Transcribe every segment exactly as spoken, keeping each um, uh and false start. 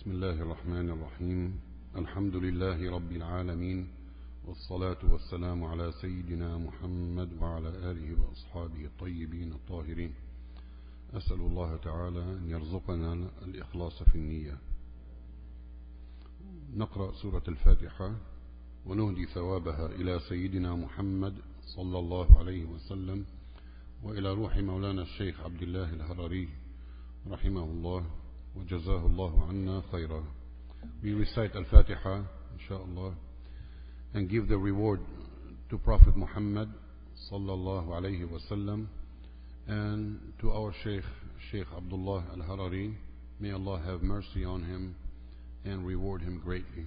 بسم الله الرحمن الرحيم. الحمد لله رب العالمين، والصلاة والسلام على سيدنا محمد وعلى آله وأصحابه الطيبين الطاهرين. أسأل الله تعالى أن يرزقنا الإخلاص في النية. نقرأ سورة الفاتحة ونهدي ثوابها إلى سيدنا محمد صلى الله عليه وسلم وإلى روح مولانا الشيخ عبد الله الهرري رحمه الله وجزاه الله عنا خيرا. We recite Al-Fatiha, inshallah, and give the reward to Prophet Muhammad sallallahu alayhi wa sallam and to our Sheikh, Sheikh Abdullah Al-Harari. May Allah have mercy on him and reward him greatly.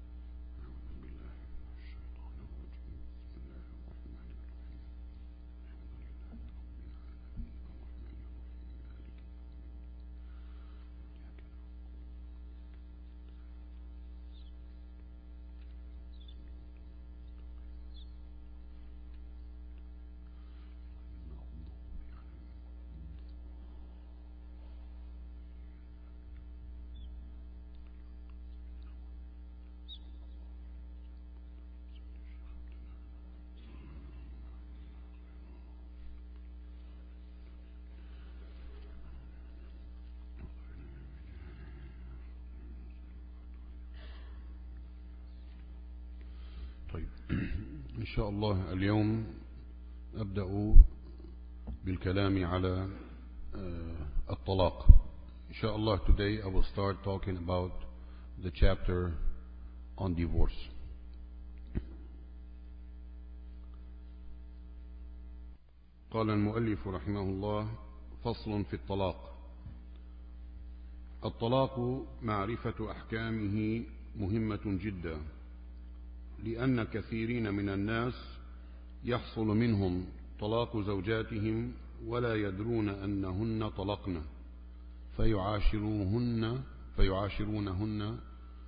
طيب إن شاء الله اليوم أبدأ بالكلام على الطلاق. إن شاء الله today I will start talking about the chapter on divorce. قال المؤلف رحمه الله: فصل في الطلاق. الطلاق معرفة أحكامه مهمة جدا، لأن كثيرين من الناس يحصل منهم طلاق زوجاتهم ولا يدرون أنهن طلقن فيعاشروهن فيعاشرونهن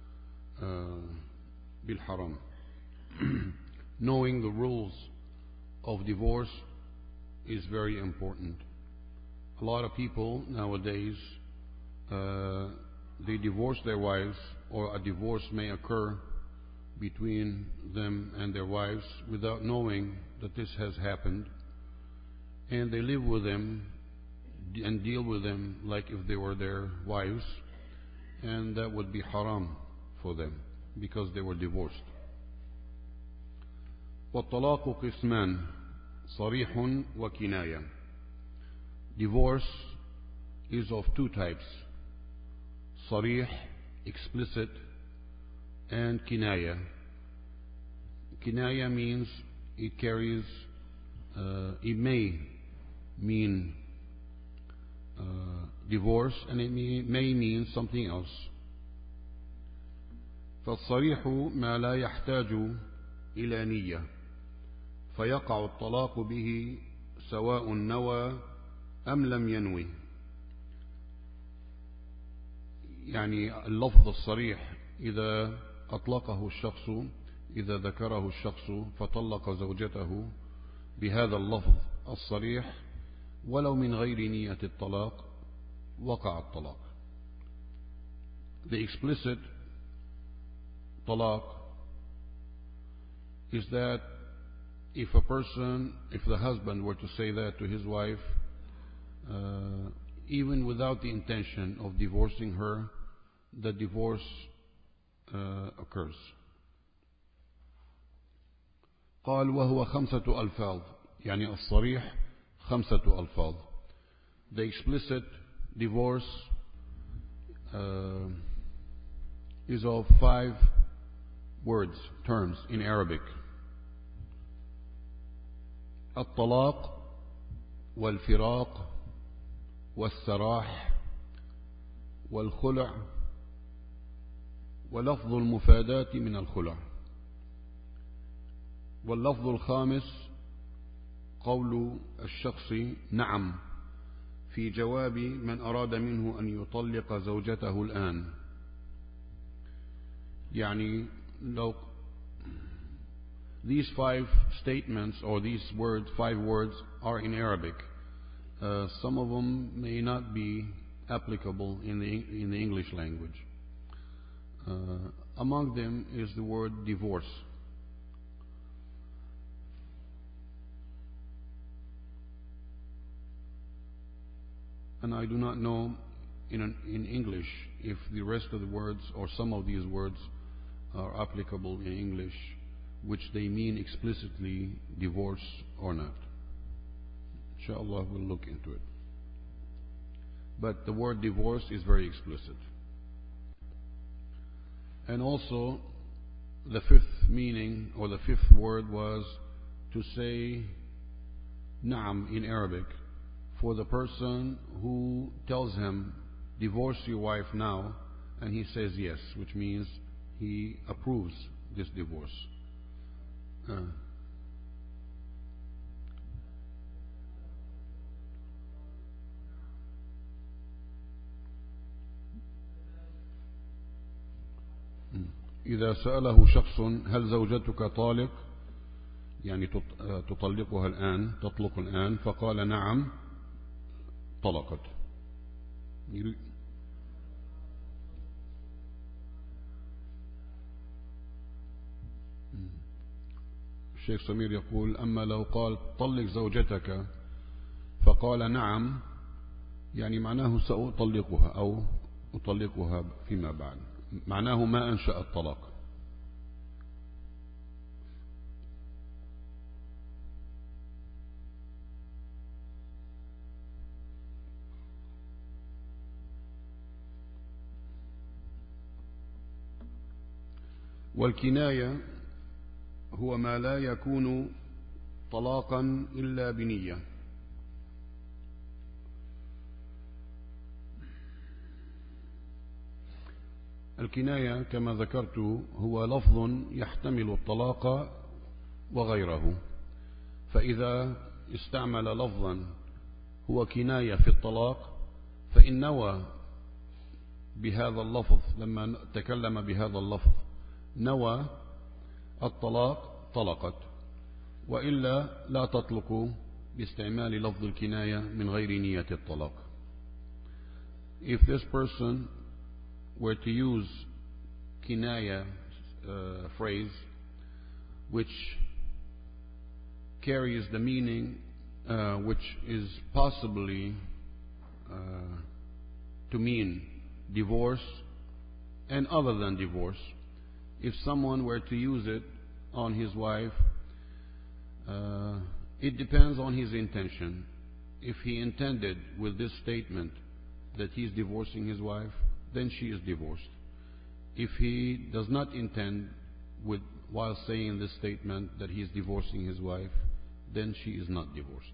بالحرام. Knowing the rules of divorce is very important. A lot of people nowadays uh, they divorce their wives, or a divorce may occur between them and their wives without knowing that this has happened, and they live with them and deal with them like if they were their wives, and that would be haram for them because they were divorced. والطلاق قسمان صريح وكناية. Divorce is of two types: صريح, explicit, and kinaya. Kinaya means it carries, uh, it may mean uh, divorce, and it may, may mean something else. فالصريح ما لا يحتاج إلى نية فيقع الطلاق به سواء نوى أم لم ينوي. يعني اللفظ الصريح إذا أطلقه الشخص، إذا ذكره الشخص فطلق زوجته بهذا اللفظ الصريح ولو من غير نية الطلاق وقع الطلاق. The explicit talaq is that if a person, if the husband were to say that to his wife, uh, even without the intention of divorcing her, the divorce uh, occurs. قال وهو خمسة ألفاظ. يعني الصريح خمسة ألفاظ. The explicit divorce uh, is of five words, terms in Arabic: الطلاق والفراق والسراح والخلع ولفظ المفاداة من الخلع. واللفظ الخامس قول الشخص نعم في جواب من أراد منه أن يطلق زوجته الآن. يعني لو these five statements, or these words, five words, are in Arabic. Uh, some of them may not be applicable in the in the English language. Uh, among them is the word divorce. And I do not know in, an, in English if the rest of the words or some of these words are applicable in English, which they mean explicitly divorce or not. Inshallah, we'll look into it. But the word divorce is very explicit. And also, the fifth meaning or the fifth word was to say na'am in Arabic for the person who tells him, divorce your wife now, and he says yes, which means he approves this divorce. Uh, إذا سأله شخص هل زوجتك طالق، يعني تطلقها الآن، تطلق الآن، فقال نعم طلقت. الشيخ سمير يقول أما لو قال طلق زوجتك فقال نعم، يعني معناه سأطلقها أو أطلقها فيما بعد، معناه ما أنشأ الطلاق. والكناية هو ما لا يكون طلاقا إلا بنية. الكناية كما ذكرت هو لفظ يحتمل الطلاق وغيره، فإذا استعمل لفظا هو كناية في الطلاق فإن نوى بهذا اللفظ، لما تكلم بهذا اللفظ نوى الطلاق طلقت، وإلا لا تطلق باستعمال لفظ الكناية من غير نية الطلاق. If this person were to use kinaya uh, phrase which carries the meaning uh, which is possibly uh, to mean divorce and other than divorce, if someone were to use it on his wife, uh, it depends on his intention. If he intended with this statement that he's divorcing his wife, then she is divorced. If he does not intend with while saying this statement that he is divorcing his wife, then she is not divorced.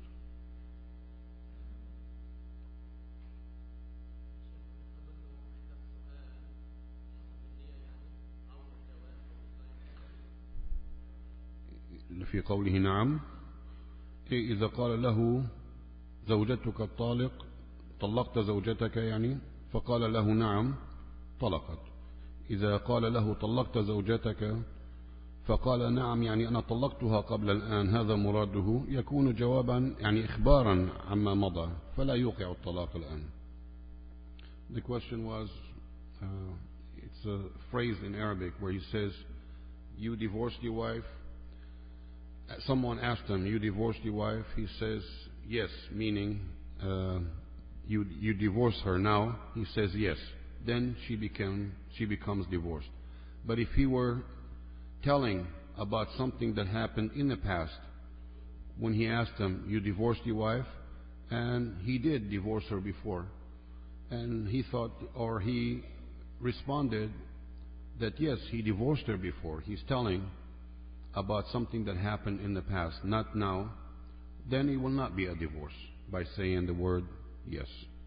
في قوله نعم، إذا قال له زوجتك الطالق، طلقت زوجتك يعني، فقال له نعم طلقت. إذا قال له طلقت زوجتك فقال نعم يعني أنا طلقتها قبل الآن، هذا مراده، يكون جوابا يعني إخبارا عما مضى، فلا يوقع الطلاق الآن. The question was, uh, it's a phrase in Arabic where he says, you divorced your wife. Someone asked him, you divorced your wife? He says, yes, meaning uh, you, you divorce her now. He says, yes. Then she, became, she becomes divorced. But if he were telling about something that happened in the past, when he asked him, you divorced your wife? And he did divorce her before. And he thought, or he responded that yes, he divorced her before. He's telling about something that happened in the past, not now. Then it will not be a divorce by saying the word yes.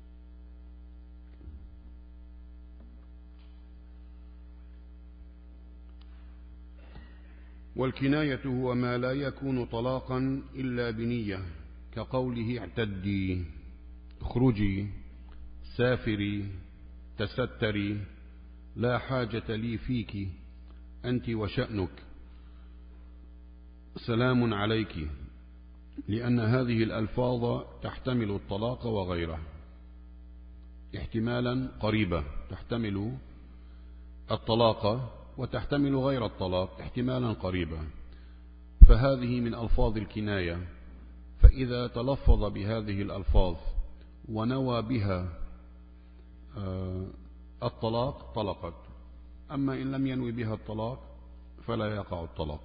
والكناية هو ما لا يكون طلاقا إلا بنية، كقوله اعتدي، اخرجي، سافري، تستري، لا حاجة لي فيك، أنت وشأنك، سلام عليك، لأن هذه الألفاظ تحتمل الطلاق وتحتمل غير الطلاق احتمالا قريبا، فهذه من ألفاظ الكناية، فإذا تلفظ بهذه الألفاظ ونوى بها الطلاق طلقت، أما إن لم ينوي بها الطلاق فلا يقع الطلاق.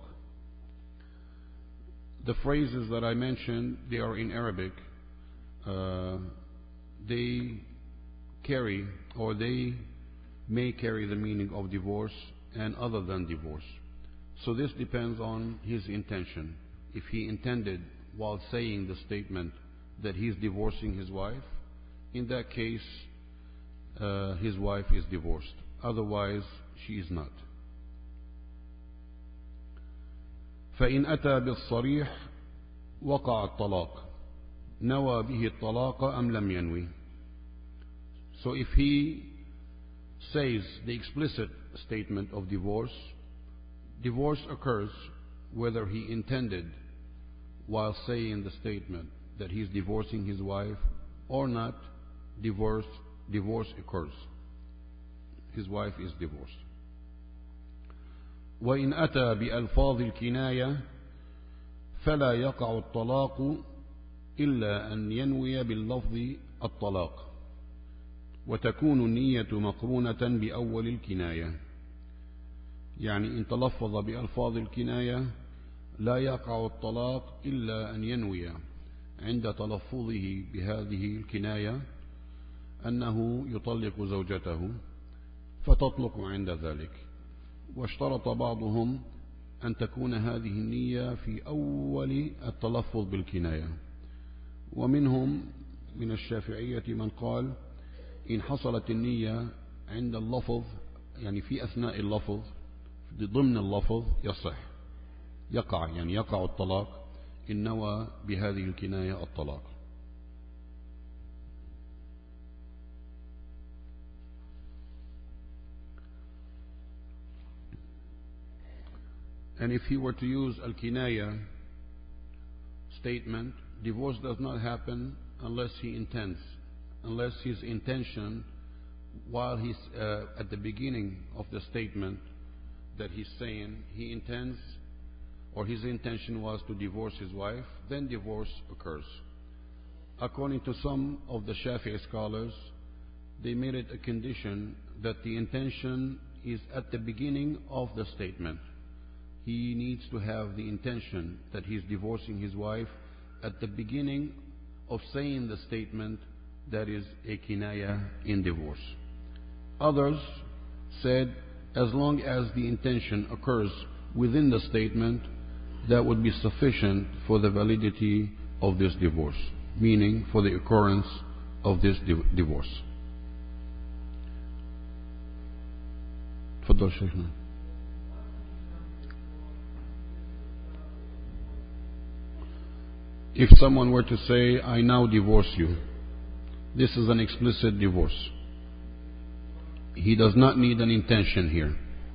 The phrases that I mentioned, they are in Arabic. Uh, they carry, or they may carry the meaning of divorce and other than divorce. So this depends on his intention. If he intended while saying the statement that he's divorcing his wife, in that case uh, his wife is divorced. Otherwise she is not. فإن أتى بالصريح وقع الطلاق نوى به الطلاق أم لم ينوي. So if he says the explicit statement of divorce, divorce occurs whether he intended while saying the statement that he is divorcing his wife or not. Divorce, divorce occurs. His wife is divorced. وإن أتى بألفاظ الكناية فلا يقع الطلاق إلا أن ينوي باللفظ الطلاق، وتكون النية مقرونة بأول الكناية. يعني إن تلفظ بألفاظ الكناية لا يقع الطلاق إلا أن ينوي عند تلفظه بهذه الكناية أنه يطلق زوجته فتطلق عند ذلك. واشترط بعضهم أن تكون هذه النية في أول التلفظ بالكناية، ومنهم من الشافعية من قال إن حصلت النية عند اللفظ، يعني في أثناء اللفظ ضمن اللفظ يصح، يقع يعني يقع الطلاق إن نوى بهذه الكناية الطلاق. And if he were to use al-kinaya statement, divorce does not happen unless he intends, unless his intention while he's uh, at the beginning of the statement that he's saying he intends, or his intention was to divorce his wife, then divorce occurs. According to some of the Shafi'i scholars, they made it a condition that the intention is at the beginning of the statement. He needs to have the intention that he's divorcing his wife at the beginning of saying the statement that is a kinaya in divorce. Others said as long as the intention occurs within the statement, that would be sufficient for the validity of this divorce, meaning for the occurrence of this divorce. تفضل شيخنا. If someone were to say, I now divorce you, this is an explicit divorce. He does not need an intention here.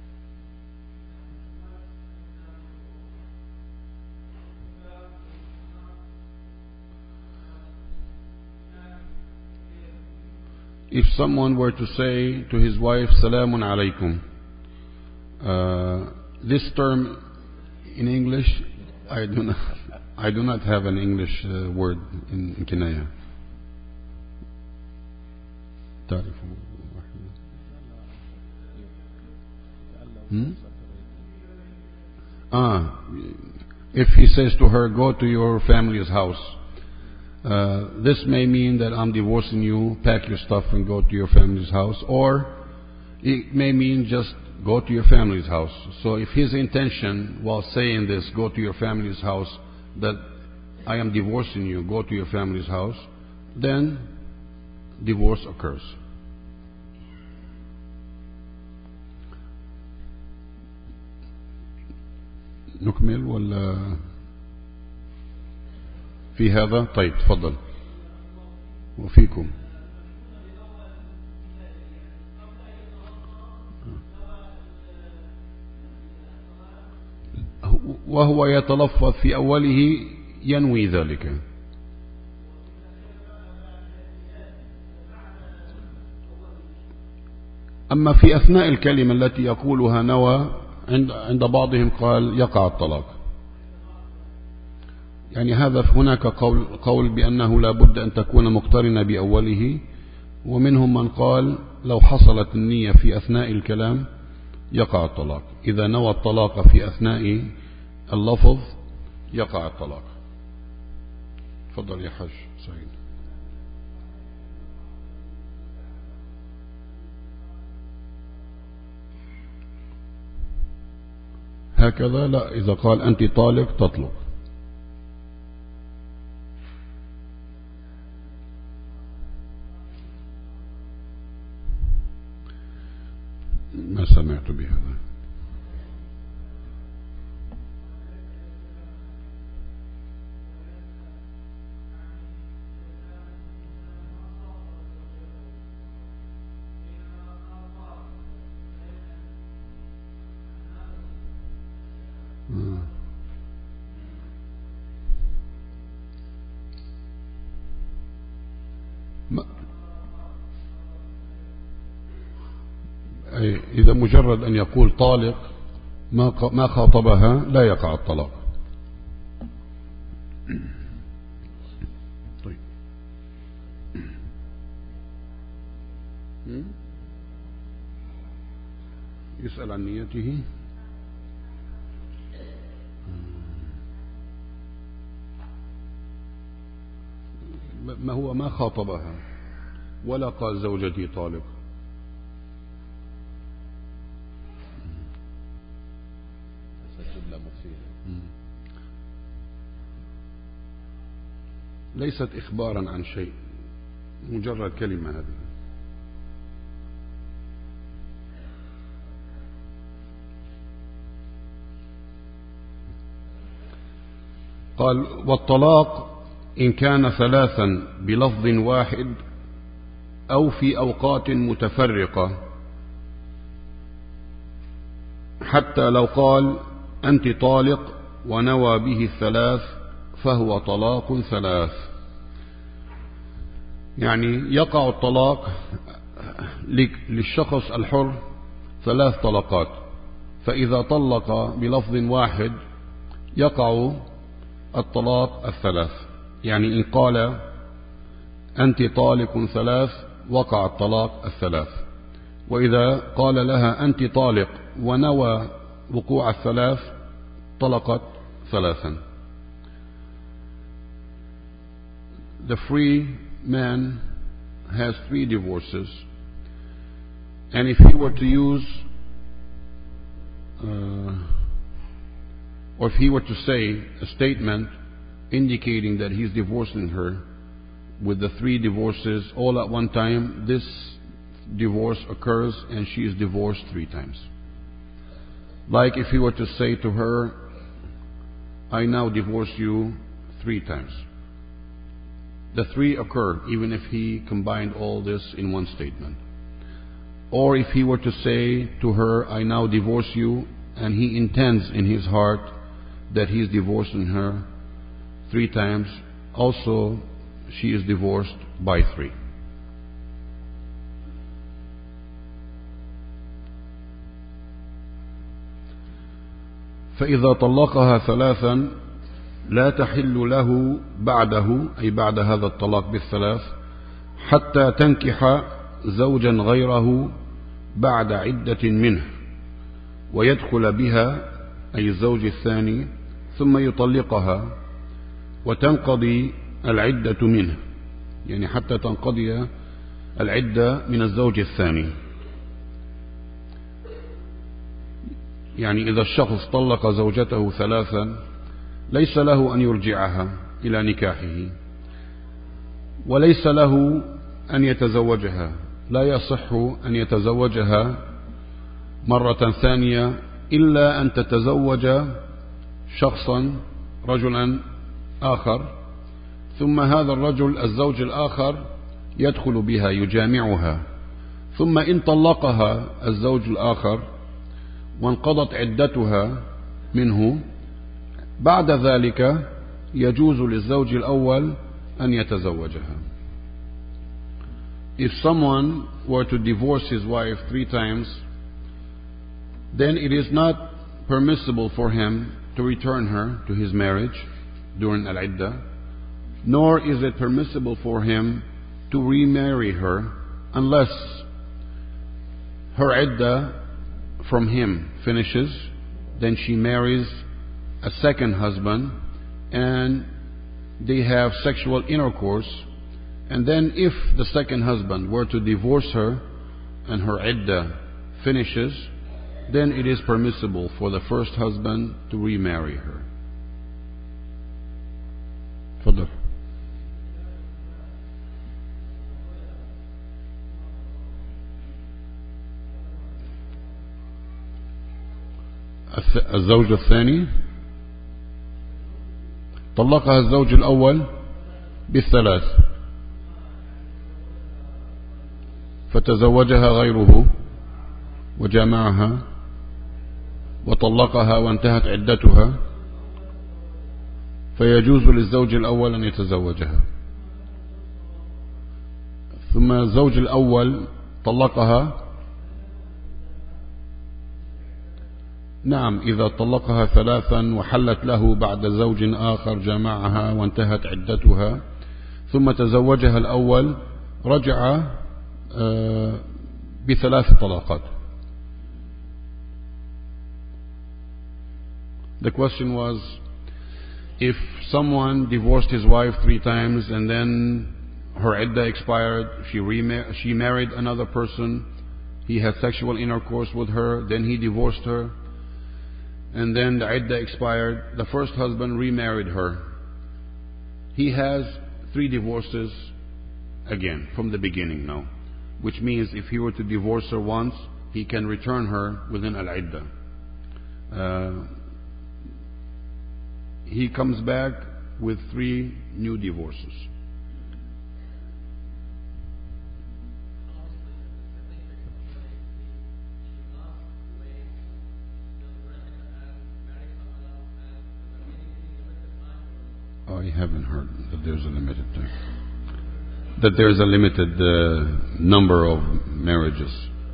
If someone were to say to his wife, Salamun alaykum, uh, this term in English, I do not, I do not have an English uh, word in, in Kinaya. Hmm? Ah, if he says to her, go to your family's house, uh, this may mean that I'm divorcing you, pack your stuff and go to your family's house, or it may mean just go to your family's house. So if his intention while saying this, go to your family's house, that I am divorcing you, go to your family's house, then divorce occurs. نكمل ولا في هذا؟ طيب تفضل وفيكم. وهو يتلفظ في أوله ينوي ذلك. أما في أثناء الكلمة التي يقولها نوى عند عند بعضهم قال يقع الطلاق. يعني هذا هناك قول قول بأنه لا بد أن تكون مقترنة بأوله، ومنهم من قال لو حصلت النية في أثناء الكلام يقع الطلاق. إذا نوى الطلاق في أثناء اللفظ يقع الطلاق. تفضل يا حاج سعيد. هكذا لا، إذا قال أنت طالق تطلق. ما سمعت بهذا. إذا مجرد أن يقول طالق ما خاطبها لا يقع الطلاق. طيب. يسأل عن نيته. ما هو ما خاطبها ولا قال زوجتي طالق. ليست إخبارا عن شيء، مجرد كلمة هذه. قال والطلاق إن كان ثلاثا بلفظ واحد أو في أوقات متفرقة، حتى لو قال أنت طالق ونوى به الثلاث فهو طلاق ثلاث. يعني يقع الطلاق للشخص الحر ثلاث طلقات، فإذا طلق بلفظ واحد يقع الطلاق الثلاث. يعني إن قال أنت طالق ثلاث وقع الطلاق الثلاث، وإذا قال لها أنت طالق ونوى وقوع الثلاث طلقت ثلاثا. The free man has three divorces, and if he were to use uh, or if he were to say a statement indicating that he's divorcing her with the three divorces all at one time, this divorce occurs and she is divorced three times. Like if he were to say to her, I now divorce you three times. The three occur even if he combined all this in one statement. Or if he were to say to her, I now divorce you, and he intends in his heart that he is divorcing her three times, also she is divorced by three. فإذا طلقها ثلاثا لا تحل له بعده، أي بعد هذا الطلاق بالثلاث، حتى تنكح زوجا غيره بعد عدة منه ويدخل بها، أي الزوج الثاني، ثم يطلقها وتنقضي العدة منه، يعني حتى تنقضي العدة من الزوج الثاني. يعني إذا الشخص طلق زوجته ثلاثا ليس له أن يرجعها إلى نكاحه، وليس له أن يتزوجها، لا يصح أن يتزوجها مرة ثانية إلا أن تتزوج شخصا رجلا آخر، ثم هذا الرجل الزوج الآخر يدخل بها يجامعها، ثم إن طلقها الزوج الآخر وانقضت عدتها منه، بعد ذلك يجوز للزوج الأول أن يتزوجها. if someone were to divorce his wife three times, then it is not permissible for him to return her to his marriage during al-iddah, nor is it permissible for him to remarry her unless her iddah from him finishes, then she marries a second husband and they have sexual intercourse, and then if the second husband were to divorce her and her iddah finishes, then it is permissible for the first husband to remarry her. تفضل. الزوج الثاني طلقها الزوج الأول بالثلاث فتزوجها غيره وجامعها وطلقها وانتهت عدتها، فيجوز للزوج الأول أن يتزوجها. ثم الزوج الأول طلقها، نعم، إذا طلقها ثلاثا وحلت له بعد زوج آخر جامعها وانتهت عدتها ثم تزوجها الأول، رجع بثلاث طلاقات. The question was, if someone divorced his wife three times and then her iddah expired, she, remar- she married another person, he had sexual intercourse with her, then he divorced her, and then the iddah expired, the first husband remarried her. He has three divorces again from the beginning now, which means if he were to divorce her once, he can return her within al-iddah. Uh, he comes back with three new divorces. I haven't heard that there's a limited time. That there's a limited uh, number of marriages.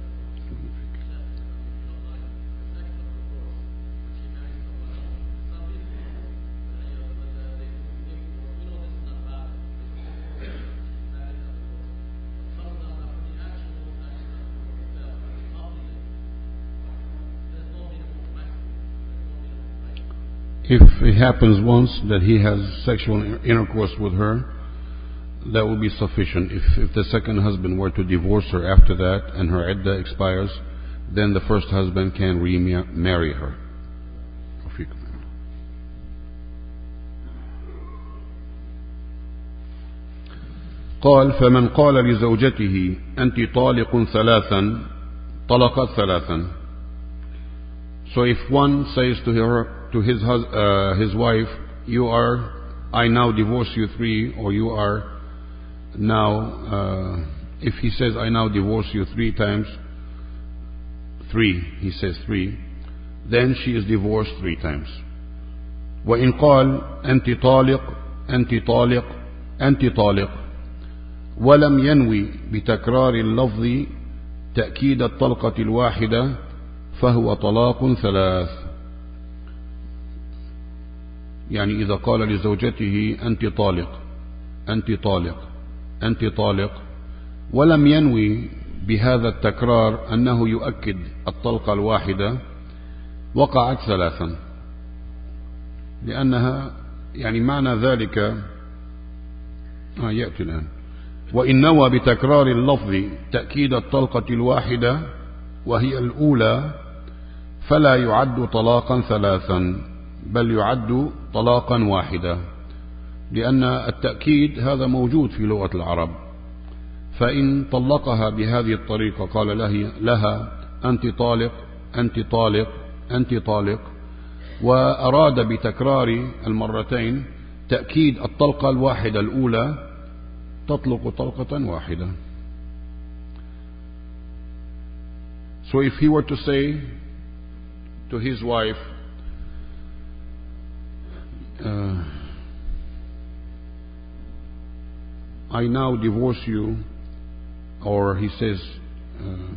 If it happens once that he has sexual intercourse with her, that will be sufficient. If, if the second husband were to divorce her after that and her iddah expires, then the first husband can remarry her. قال فمن قال لزوجته أنت طالق ثلاثا طلقت ثلاثا. So if one says to her, to his uh, his wife, you are, I now divorce you three, or you are now, uh, if he says I now divorce you three times, three, he says three, then she is divorced three times. وإن قال أنت طالق أنت طالق أنت طالق ولم ينوي بتكرار اللفظ تأكيد الطلقة الواحدة فهو طلاق ثلاث. يعني إذا قال لزوجته أنت طالق أنت طالق أنت طالق ولم ينوي بهذا التكرار أنه يؤكد الطلقة الواحدة، وقعت ثلاثا، لأنها يعني معنى ذلك آه يأتي الآن. وإن نوى بتكرار اللفظ تأكيد الطلقة الواحدة وهي الأولى فلا يعد طلاقا ثلاثا بل يعد طلاقا واحدا، لأن التأكيد هذا موجود في لغة العرب. فإن طلقها بهذه الطريقة قال لها أنت طالق أنت طالق أنت طالق، وأراد بتكرار المرتين تأكيد الطلقة الواحدة الأولى، تطلق طلقة واحدة. So if he were to say to his wife, uh, I now divorce you or he says, uh,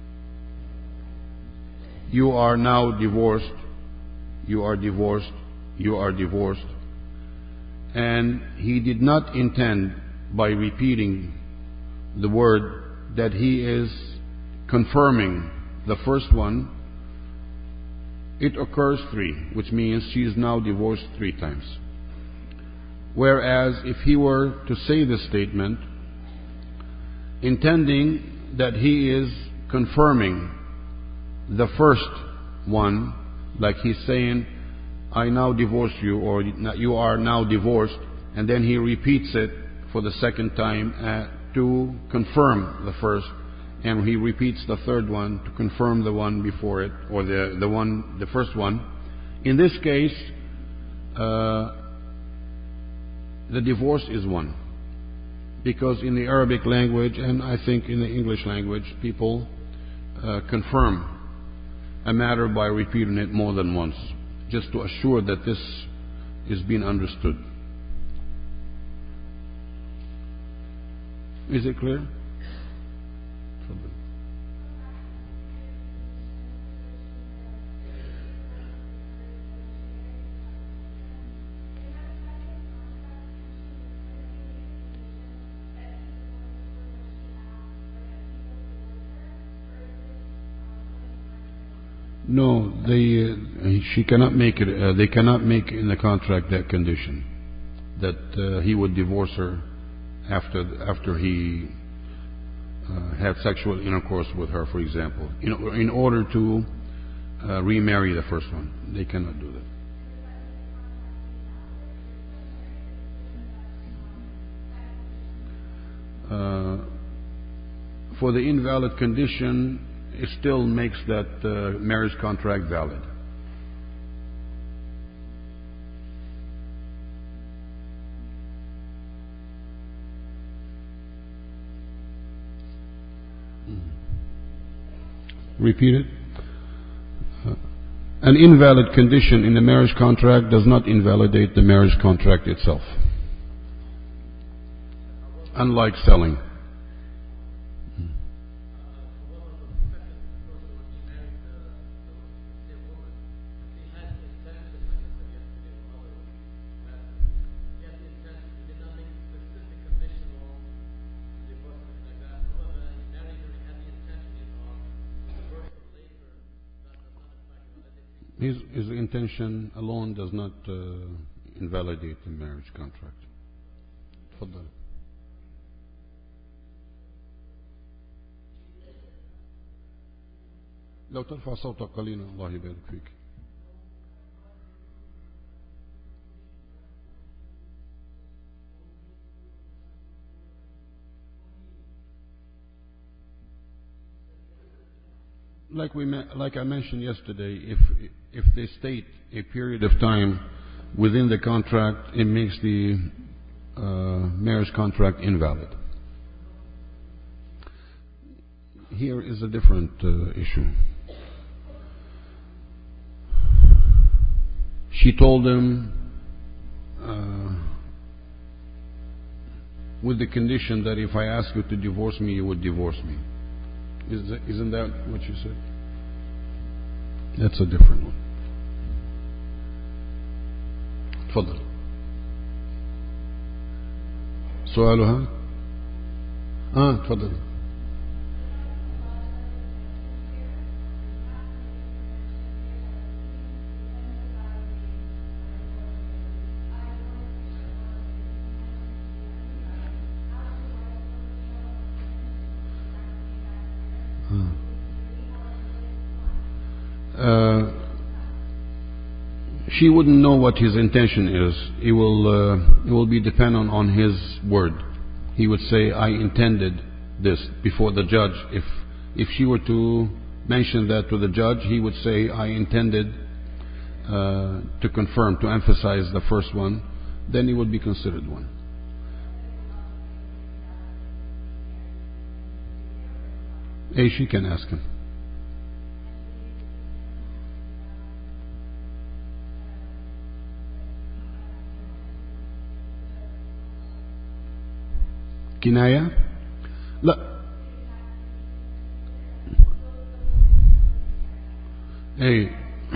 you are now divorced, you are divorced, you are divorced, and he did not intend by repeating the word that he is confirming the first one, it occurs three, which means she is now divorced three times. Whereas if he were to say this statement, intending that he is confirming the first one, like he's saying, I now divorce you, or you are now divorced, and then he repeats it for the second time uh, to confirm the first, and he repeats the third one to confirm the one before it, or the, the one, the first one. In this case, uh, the divorce is one. Because in the Arabic language, and I think in the English language, people uh, confirm a matter by repeating it more than once, just to assure that this is being understood. Is it clear? No, they, uh, she cannot make it. Uh, they cannot make in the contract that condition that uh, he would divorce her after after he uh, had sexual intercourse with her, for example, in, in order to uh, remarry the first one. They cannot do that. Uh, for the invalid condition, it still makes that uh, marriage contract valid. Repeat it. Uh, an invalid condition in the marriage contract does not invalidate the marriage contract itself. Unlike selling. His, his intention alone does not uh, invalidate the marriage contract. تفضل. لو ترفع صوتك قليلا الله يبارك فيك. Like we, like I mentioned yesterday, if if they state a period of time within the contract, it makes the uh, marriage contract invalid. Here is a different uh, issue. She told him uh, with the condition that if I ask you to divorce me, you would divorce me. Is that, isn't that what you said? That's a different one. تفضل. سؤالها؟ آه تفضل. Uh, she wouldn't know what his intention is. It will, uh, it will be dependent on his word. He would say, I intended this before the judge. If, if she were to mention that to the judge, he would say, I intended uh, to confirm, to emphasize the first one. Then it would be considered one. Hey, she can ask him. كناية؟ لا Hey,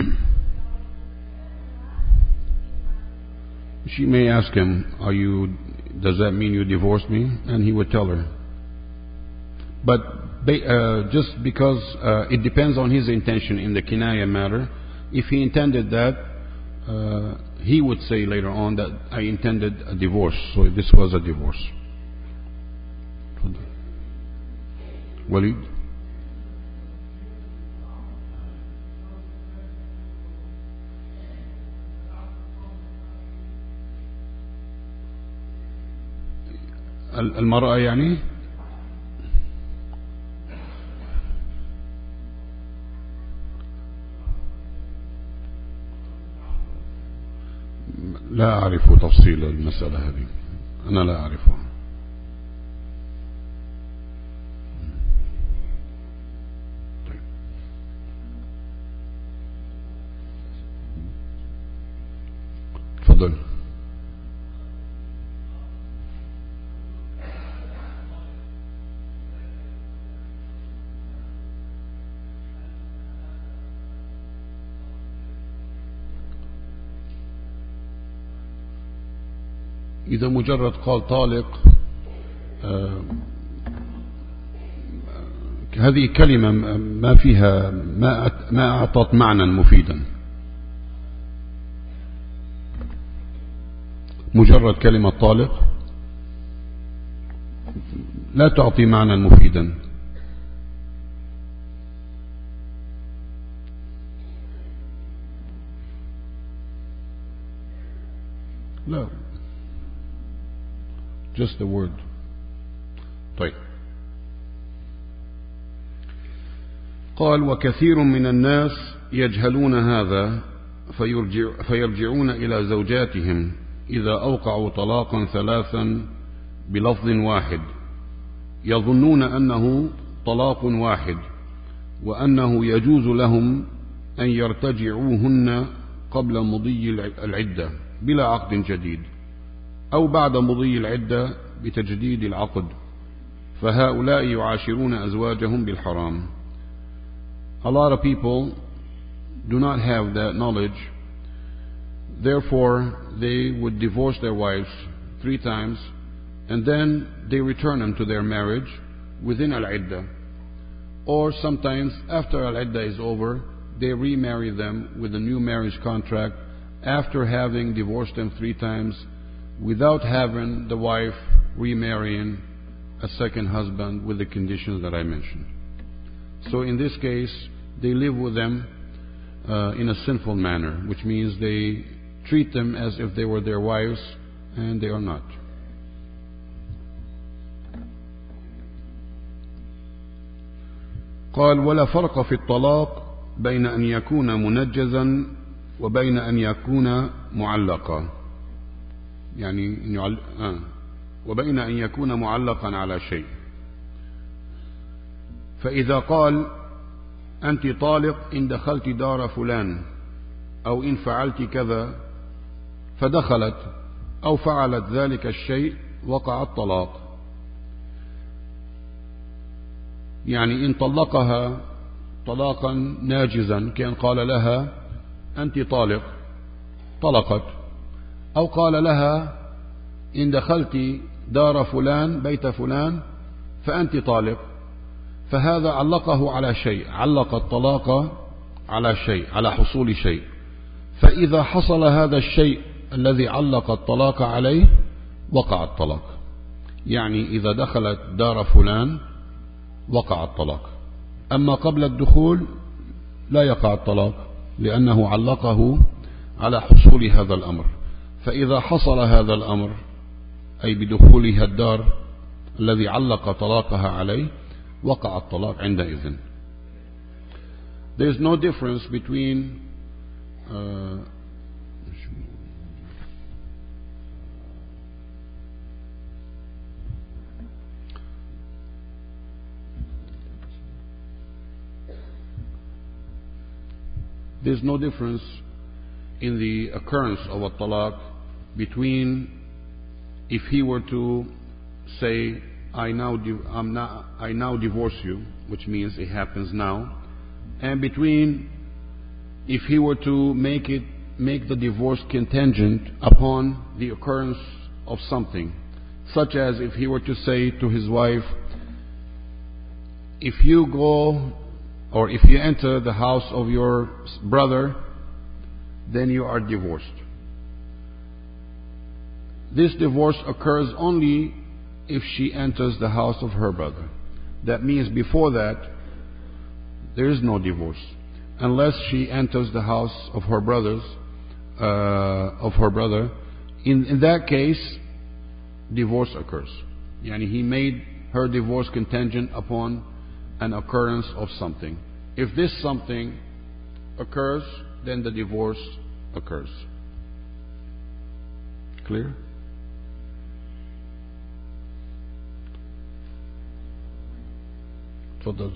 she may ask him, "Are you? Does that mean you divorced me?" And he would tell her. But uh, just because uh, it depends on his intention in the kinaya matter. If he intended that, uh, he would say later on that I intended a divorce, so this was a divorce. Walid? المرأة يعني لا أعرف تفصيل المسألة هذه، أنا لا أعرفها. طيب. تفضل. إذا مجرد قال طالق، آه هذه كلمة ما فيها ما ما أعطت معنى مفيدا. مجرد كلمة طالق لا تعطي معنى مفيدا. لا. Just the word. طيب. قال وكثير من الناس يجهلون هذا فيرجع فيرجعون إلى زوجاتهم إذا أوقعوا طلاقا ثلاثا بلفظ واحد، يظنون أنه طلاق واحد وأنه يجوز لهم أن يرتجعوهن قبل مضي العدة بلا عقد جديد أو بعد مضي العدة بتجديد العقد، فهؤلاء يعاشرون أزواجهم بالحرام. A lot of people do not have that knowledge, therefore they would divorce their wives three times and then they return them to their marriage within al-iddah, or sometimes after al-iddah is over they remarry them with a new marriage contract after having divorced them three times without having the wife remarrying a second husband with the conditions that I mentioned. So in this case, they live with them uh, in a sinful manner, which means they treat them as if they were their wives, and they are not. قال ولا فرق في الطلاق بين أن يكون منجزا وبين أن يكون معلقا، يعني يعل... آه. وبين أن يكون معلقا على شيء. فإذا قال أنت طالق إن دخلت دار فلان أو إن فعلت كذا، فدخلت أو فعلت ذلك الشيء، وقع الطلاق. يعني إن طلقها طلاقا ناجزا كان قال لها أنت طالق طلقت، أو قال لها إن دخلت دار فلان بيت فلان فأنت طالق، فهذا علقه على شيء، علق الطلاق على شيء، على حصول شيء. فإذا حصل هذا الشيء الذي علق الطلاق عليه وقع الطلاق. يعني إذا دخلت دار فلان وقع الطلاق، أما قبل الدخول لا يقع الطلاق لأنه علقه على حصول هذا الأمر. فإذا حصل هذا الأمر أي بدخولها الدار الذي علق طلاقها عليه وقع الطلاق عندئذ. There is no difference between uh, there is no difference in the occurrence of a talaq between if he were to say I now, I'm not, I now divorce you, which means it happens now, and between if he were to make it make the divorce contingent upon the occurrence of something, such as if he were to say to his wife, if you go or if you enter the house of your brother, then you are divorced. This divorce occurs only if she enters the house of her brother. That means before that, there is no divorce. Unless she enters the house of her brothers, uh, of her brother, in, in that case, divorce occurs. Yani he made her divorce contingent upon an occurrence of something. If this something occurs, then the divorce occurs. Clear? تفضل.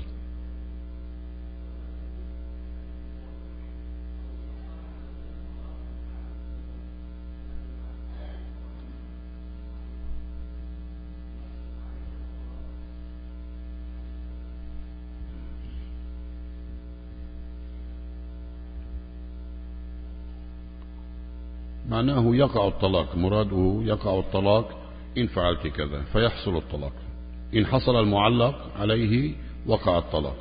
معناه يقع الطلاق، مراده يقع الطلاق إن فعلت كذا فيحصل الطلاق. إن حصل المعلق عليه وقع الطلاق.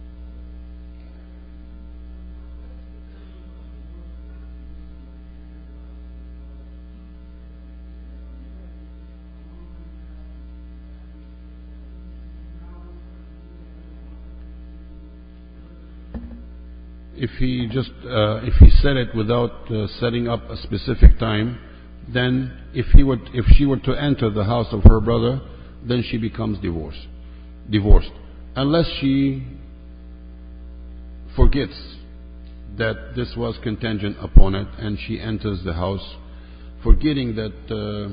If he just uh, if he said it without uh, setting up a specific time, then if he would if she were to enter the house of her brother, then she becomes divorced. Divorced, unless she forgets that this was contingent upon it, and she enters the house, forgetting that uh,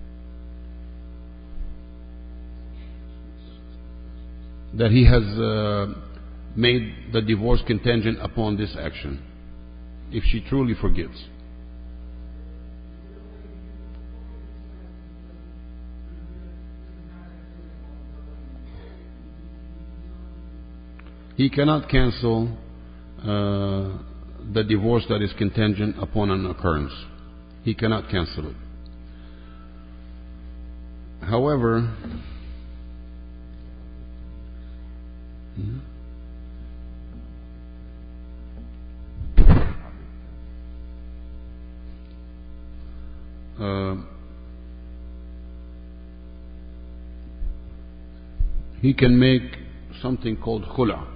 that he has uh, made the divorce contingent upon this action. If she truly forgets. He cannot cancel uh, the divorce that is contingent upon an occurrence. He cannot cancel it. However, hmm? uh, he can make something called khula,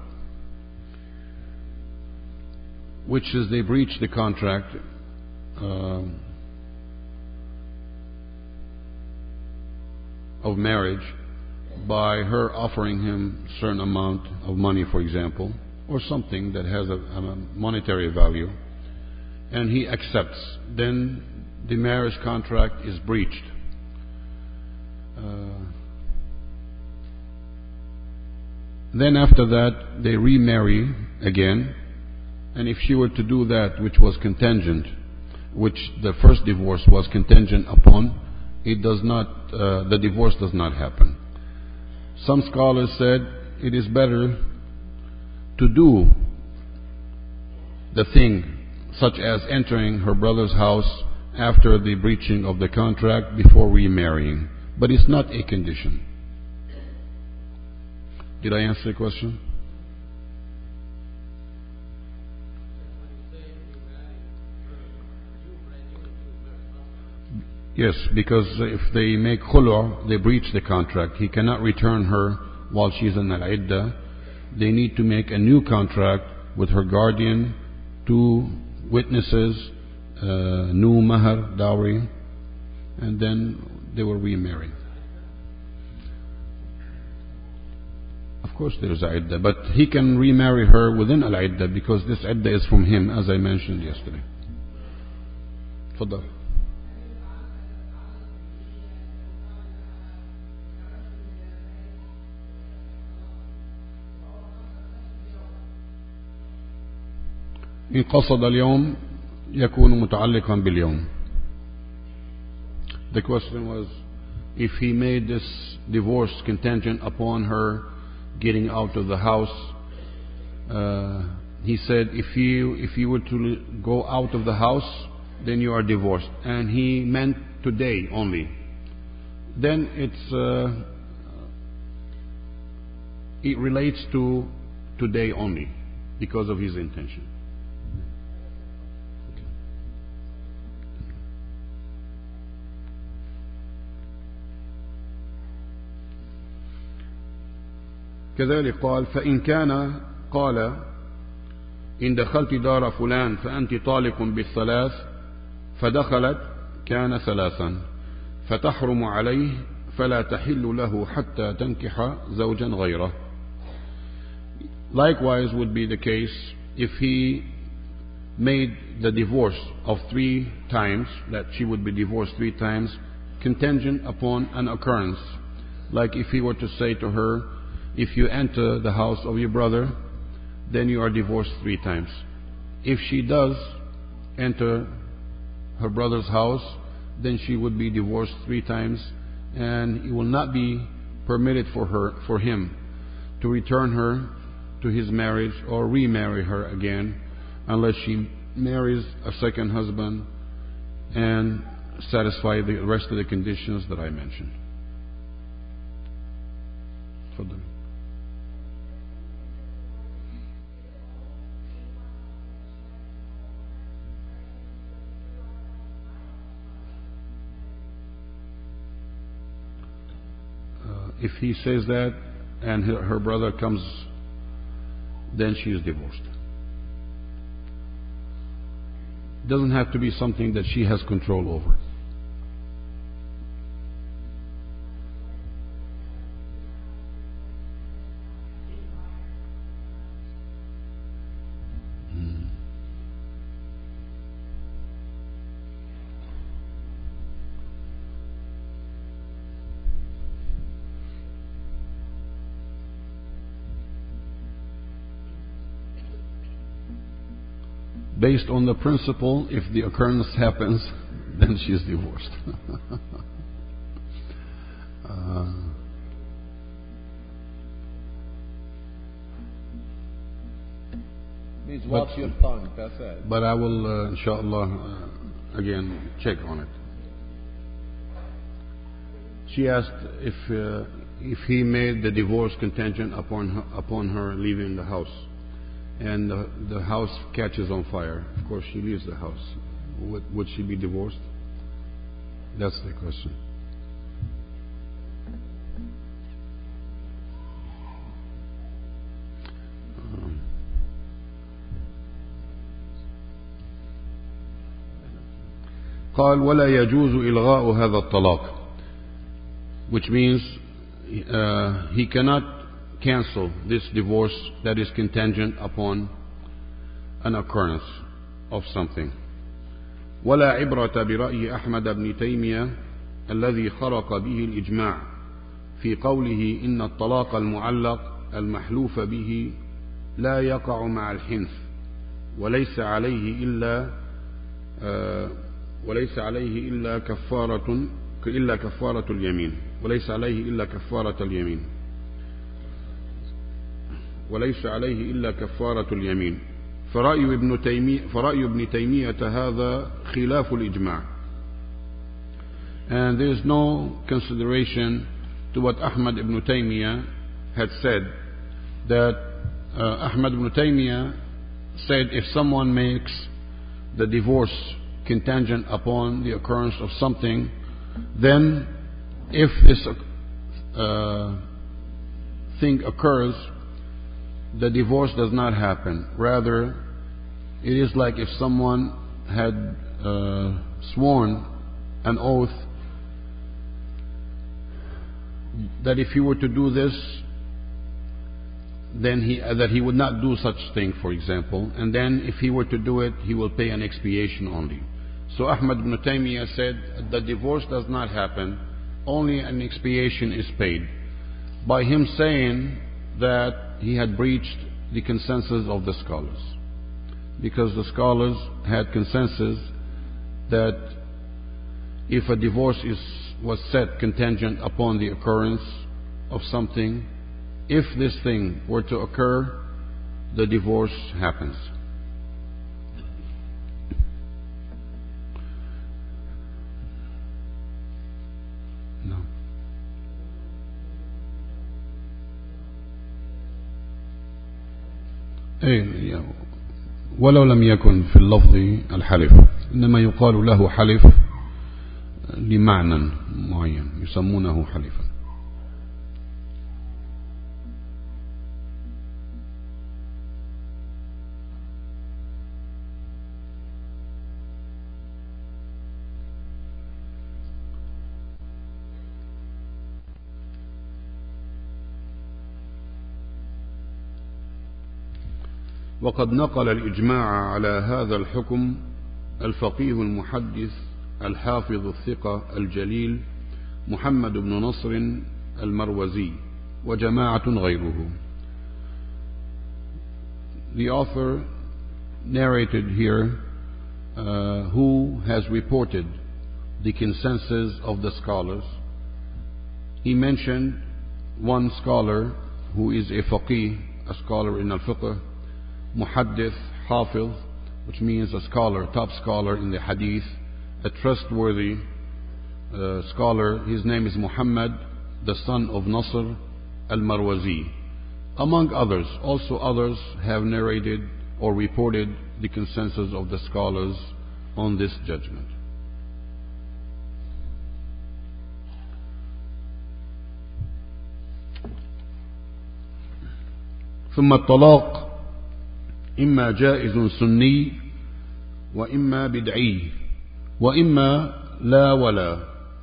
which is they breach the contract uh, of marriage by her offering him a certain amount of money, for example, or something that has a, a monetary value, and he accepts. Then the marriage contract is breached. Uh, then after that, they remarry again. And if she were to do that which was contingent, which the first divorce was contingent upon, it does not, uh, the divorce does not happen. Some scholars said it is better to do the thing, such as entering her brother's house after the breaching of the contract before remarrying. But it's not a condition. Did I answer the question? Yes, because if they make khulu', they breach the contract. He cannot return her while she's in al-iddah. They need to make a new contract with her guardian, two witnesses, uh, new mahar, dowry, and then they will remarry. Of course there is iddah, but he can remarry her within al-iddah because this iddah is from him, as I mentioned yesterday. Fadal. إن قصد اليوم يكون متعلقا باليوم. The question was, if he made this divorce contingent upon her getting out of the house, uh, he said, if you, if you were to go out of the house, then you are divorced. And he meant today only. Then it's, uh, it relates to today only because of his intention. كذلك قال فإن كان قال إن دخلت دار فلان فأنت طالق بالثلاث فدخلت كان ثلاثا فتحرم عليه فلا تحل له حتى تنكح زوجا غيره. Likewise would be the case if he made the divorce of three times, that she would be divorced three times, contingent upon an occurrence. Like if he were to say to her, if you enter the house of your brother, then you are divorced three times. If she does enter her brother's house, then she would be divorced three times, and it will not be permitted for her, for him to return her to his marriage or remarry her again, unless she marries a second husband and satisfy the rest of the conditions that I mentioned. تفضل. If he says that and her, her brother comes, then she is divorced. Doesn't have to be something that she has control over. Based on the principle, if the occurrence happens, then she is divorced. uh, Means watch but, your tongue, that's it. But I will, uh, inshallah, uh, again, check on it. She asked if uh, if he made the divorce contingent upon her, upon her leaving the house, and the, the house catches on fire. Of course, she leaves the house. Would, would she be divorced? That's the question. Um, قال ولا يجوز إلغاء هذا الطلاق, which means uh, he cannot cancel this divorce that is contingent upon an occurrence of something. ولا عبرة برأي أحمد بن تيمية الذي خرق به الإجماع في قوله إن الطلاق المعلق المحلوف به لا يقع مع الحنث وليس عليه إلا آه وليس عليه إلا كفارة إلا كفارة اليمين وليس عليه إلا كفارة اليمين وليس عليه إلا كفارة اليمين فرأي ابن تيمية فرأي ابن تيمية هذا خلاف الإجماع. And there is no consideration to what Ahmad ibn Taymiyyah had said, that uh, Ahmad ibn Taymiyyah said if someone makes the divorce contingent upon the occurrence of something, then if this uh, thing occurs, the divorce does not happen. Rather, it is like if someone had uh, sworn an oath that if he were to do this, then he uh, that he would not do such thing, for example, and then if he were to do it, he will pay an expiation only. So Ahmad ibn Taymiyyah said the divorce does not happen, only an expiation is paid, by him saying that he had breached the consensus of the scholars, because the scholars had consensus that if a divorce is was set contingent upon the occurrence of something, if this thing were to occur, the divorce happens. No. أي ولو لم يكن في اللفظ الحلف، إنما يقال له حلف لمعنى معين يسمونه حلفا. وقد نقل الإجماع على هذا الحكم الفقيه المحدث الحافظ الثقة الجليل محمد بن نصر المروزي وجماعة غيره. The author narrated here uh, who has reported the consensus of the scholars. He mentioned one scholar who is a faqih, a scholar in al-fiqh, muhaddith, hafiz, which means a scholar, top scholar in the hadith, a trustworthy uh, scholar. His name is Muhammad, the son of Nasr al-Marwazi. Among others, also others have narrated or reported the consensus of the scholars on this judgment. ثم الطلاق إما جائز سني وإما بدعي وإما لا ولا.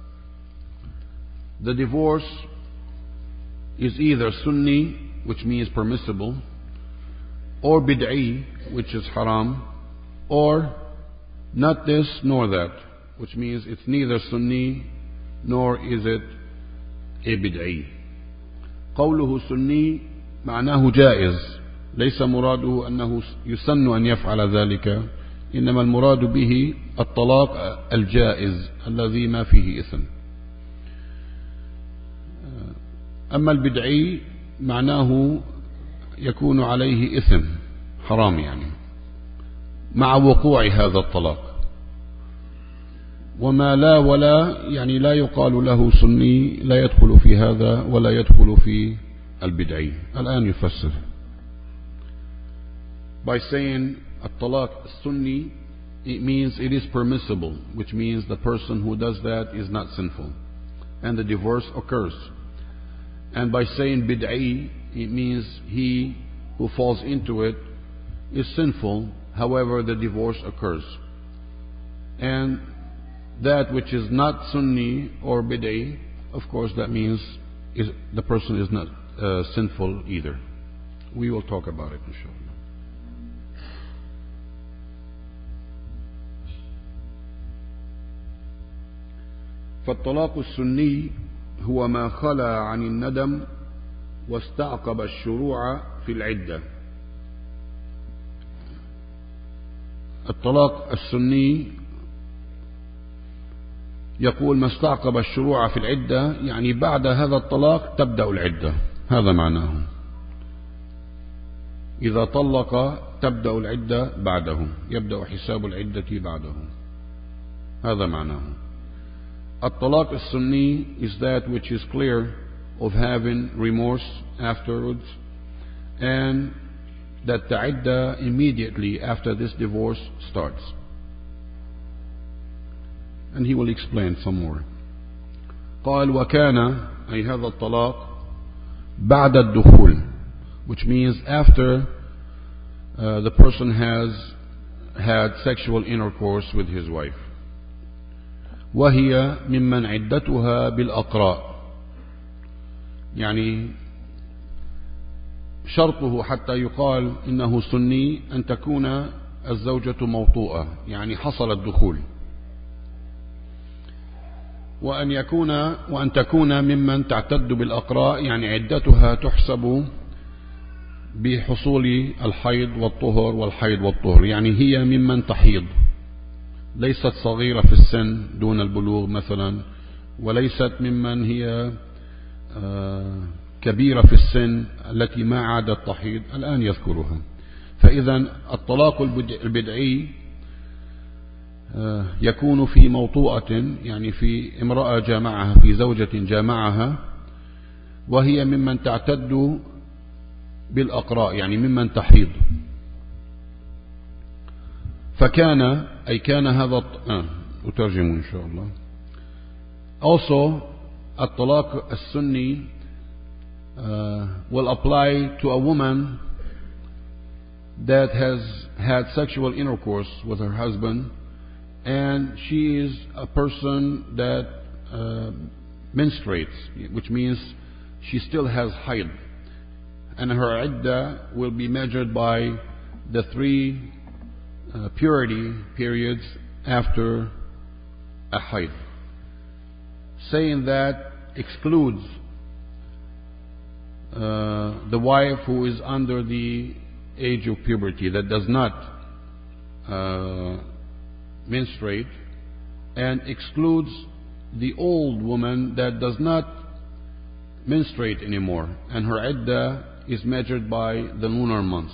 The divorce is either Sunni, which means permissible, or bid'i, which is haram, or not this nor that, which means it's neither Sunni nor is it a bid'i. قوله سني معناه جائز، ليس مراده أنه يسن أن يفعل ذلك، إنما المراد به الطلاق الجائز الذي ما فيه إثم. أما البدعي معناه يكون عليه إثم حرام يعني مع وقوع هذا الطلاق. وما لا ولا يعني لا يقال له سني، لا يدخل في هذا ولا يدخل في البدعي. الآن يفسر. By saying الطلاق السني, it means it is permissible, which means the person who does that is not sinful, and the divorce occurs. And by saying bid'i, it means he who falls into it is sinful, however the divorce occurs. And that which is not Sunni or bid'i, of course that means is, the person is not uh, sinful either. We will talk about it inshallah. فالطلاق السني هو ما خلا عن الندم واستعقب الشروع في العدة. الطلاق السني يقول ما استعقب الشروع في العدة، يعني بعد هذا الطلاق تبدأ العدة، هذا معناه. إذا طلق تبدأ العدة بعده، يبدأ حساب العدة بعده، هذا معناه. الطلاق السني is that which is clear of having remorse afterwards, and that the iddah immediately after this divorce starts. And he will explain some more. قال وكان أي هذا الطلاق بعد الدخول, which means after uh, the person has had sexual intercourse with his wife. وهي ممن عدتها بالأقراء، يعني شرطه حتى يقال إنه سني أن تكون الزوجة موطوءة، يعني حصل الدخول، وأن يكون وأن تكون ممن تعتد بالأقراء، يعني عدتها تحسب بحصول الحيض والطهر والحيض والطهر، يعني هي ممن تحيض، ليست صغيرة في السن دون البلوغ مثلا، وليست ممن هي كبيرة في السن التي ما عادت تحيض، الآن يذكرها. فإذا الطلاق البدعي يكون في موطوءة، يعني في امرأة جامعها، في زوجة جامعها وهي ممن تعتد بالأقراء، يعني ممن تحيض. فكان أي كان هذا آه أترجم إن شاء الله. Also, الطلاق السني uh, will apply to a woman that has had sexual intercourse with her husband, and she is a person that uh, menstruates, which means she still has haid, and her iddah will be measured by the three uh, purity periods after a haid. Saying that excludes uh, the wife who is under the age of puberty, that does not uh, menstruate, and excludes the old woman that does not menstruate anymore, and her iddah is measured by the lunar months.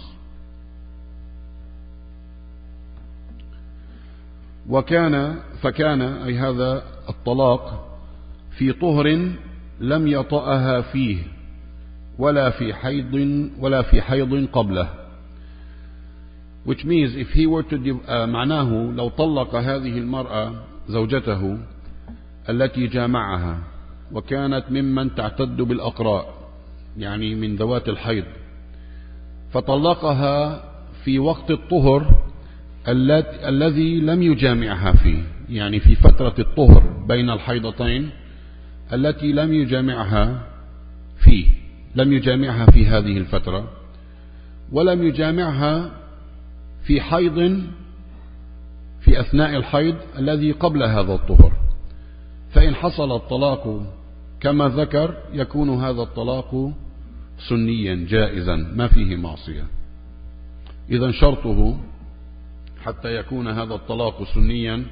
وكان فكان أي هذا الطلاق في طهر لم يطأها فيه ولا في حيض ولا في حيض قبله, which means if he were to uh, معناه لو طلق هذه المرأة زوجته التي جامعها وكانت ممن تعتد بالأقراء, يعني من ذوات الحيض, فطلقها في وقت الطهر الذي لم يجامعها فيه, يعني في فترة الطهر بين الحيضتين التي لم يجامعها فيه, لم يجامعها في هذه الفترة, ولم يجامعها في حيض في أثناء الحيض الذي قبل هذا الطهر. فإن حصل الطلاق كما ذكر يكون هذا الطلاق سنيا جائزا ما فيه معصية. إذن شرطه حتى يكون هذا الطلاق سنيا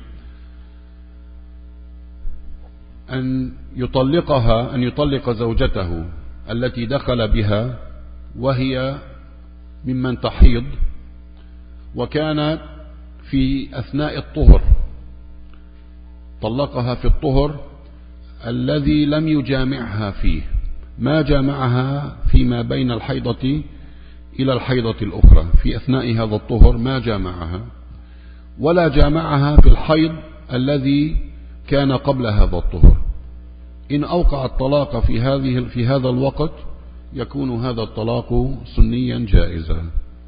أن يطلقها أن يطلق زوجته التي دخل بها وهي ممن تحيض وكانت في أثناء الطهر, طلقها في الطهر الذي لم يجامعها فيه, ما جامعها فيما بين الحيضة إلى الحيضة الأخرى, في أثناء هذا الطهر ما جامعها, ولا جامعها في الحيض الذي كان قبل هذا الطهر. إن أوقع الطلاق في هذه في هذا الوقت يكون هذا الطلاق سنيا جائزا.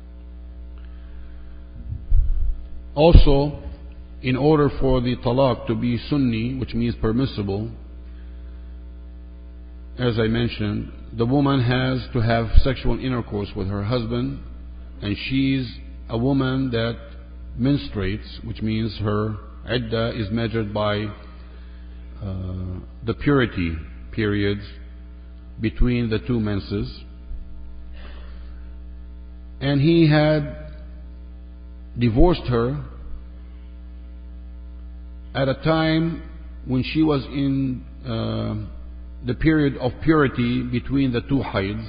Also, in order for the talaq to be sunni, which means permissible, as I mentioned, the woman has to have sexual intercourse with her husband, and she's a woman that menstruates, which means her iddah is measured by uh, the purity periods between the two menses, and he had divorced her at a time when she was in uh, the period of purity between the two haids,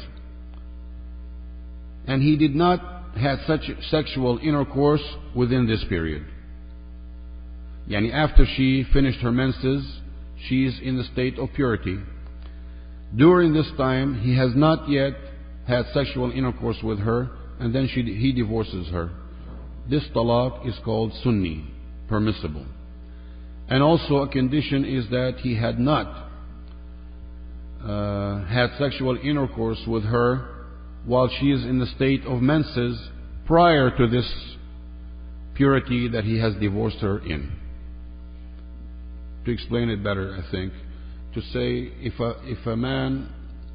and he did not have such sexual intercourse within this period. Yani after she finished her menses, she is in the state of purity. During this time, he has not yet had sexual intercourse with her, and then she, he divorces her. This talaq is called sunni, permissible. And also a condition is that he had not uh, had sexual intercourse with her while she is in the state of menses prior to this purity that he has divorced her in. To explain it better, I think, to say if a, if a man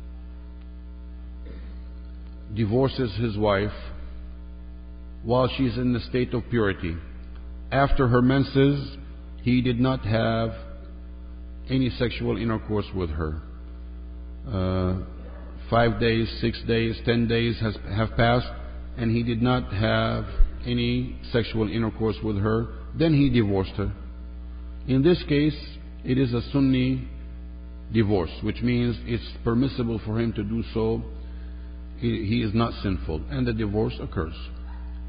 divorces his wife while she's in the state of purity, after her menses he did not have any sexual intercourse with her. Uh, five days, six days, ten days has, have passed, and he did not have any sexual intercourse with her. Then he divorced her. In this case, it is a Sunni divorce, which means it's permissible for him to do so. He, he is not sinful, and the divorce occurs.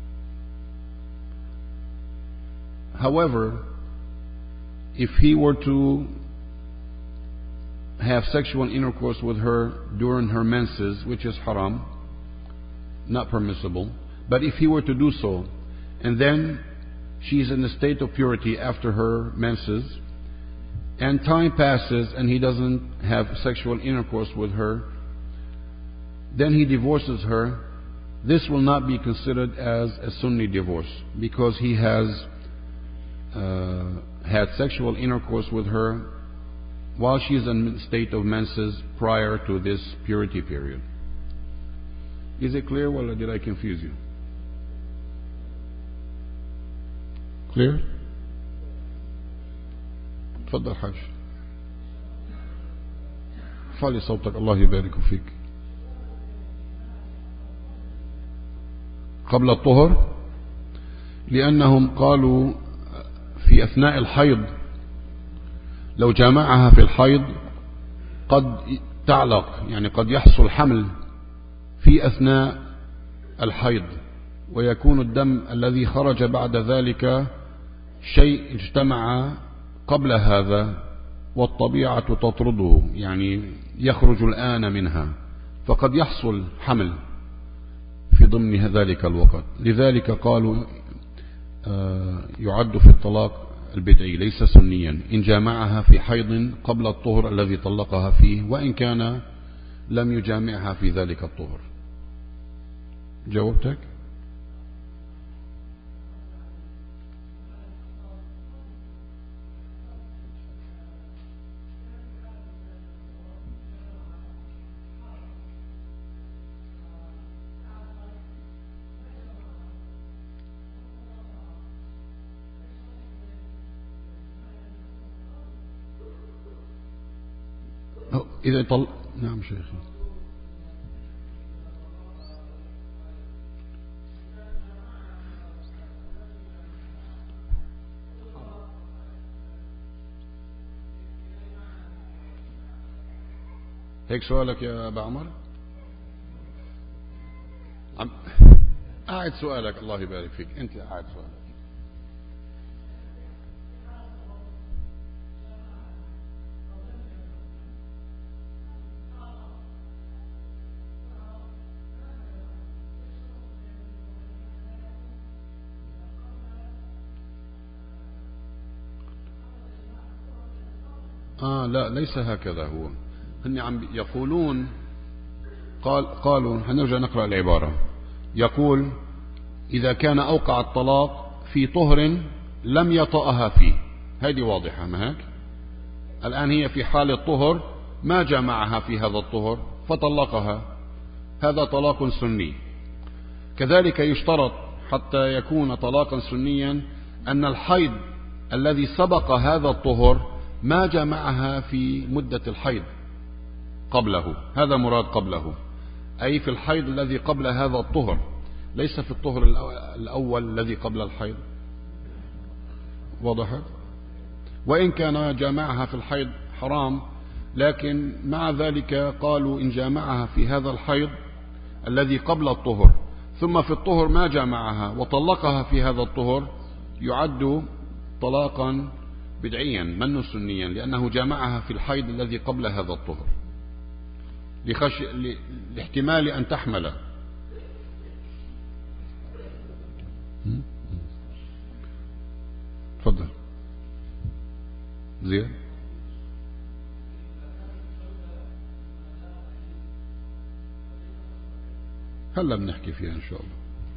however, if he were to have sexual intercourse with her during her menses, which is haram, not permissible, but if he were to do so, and then she is in a state of purity after her menses, and time passes and he doesn't have sexual intercourse with her, then he divorces her, this will not be considered as a Sunni divorce, because he has uh, had sexual intercourse with her while she is in a state of menses prior to this purity period. Is it clear, or did I confuse you? Clear? تفضل حاج. فعلي صوتك الله يبارك فيك. قبل الطهر، لأنهم قالوا في أثناء الحيض لو جامعها في الحيض قد تعلق، يعني قد يحصل حمل في أثناء الحيض، ويكون الدم الذي خرج بعد ذلك شيء اجتمع قبل هذا والطبيعة تطرده، يعني يخرج الآن منها، فقد يحصل حمل في ضمن ذلك الوقت. لذلك قالوا يعد في الطلاق البدعي ليس سنيا إن جامعها في حيض قبل الطهر الذي طلقها فيه، وإن كان لم يجامعها في ذلك الطهر. جاوبتك؟ إذا طل... نعم شيخي. هيك سؤالك يا أبا عمر؟ عم... أعد سؤالك الله يبارك فيك. أنت أعد سؤالك. آه لا، ليس هكذا. هو هن عم يقولون قال قالوا هنرجع نقرأ العبارة. يقول إذا كان أوقع الطلاق في طهر لم يطأها فيه، هذه واضحة ما هيك؟ الآن هي في حال الطهر ما جامعها في هذا الطهر فطلقها، هذا طلاق سني. كذلك يشترط حتى يكون طلاقا سنيا أن الحيض الذي سبق هذا الطهر ما جامعها في مدة الحيض قبله، هذا مراد قبله، أي في الحيض الذي قبل هذا الطهر، ليس في الطهر الأول الذي قبل الحيض. واضح؟ وإن كان جامعها في الحيض حرام، لكن مع ذلك قالوا إن جامعها في هذا الحيض الذي قبل الطهر ثم في الطهر ما جامعها وطلقها في هذا الطهر يعد طلاقا بدعيا من سنيا، لأنه جامعها في الحيض الذي قبل هذا الطهر لخش... لاحتمال أن تحمل. تفضل زياد. هلا بنحكي فيها إن شاء الله.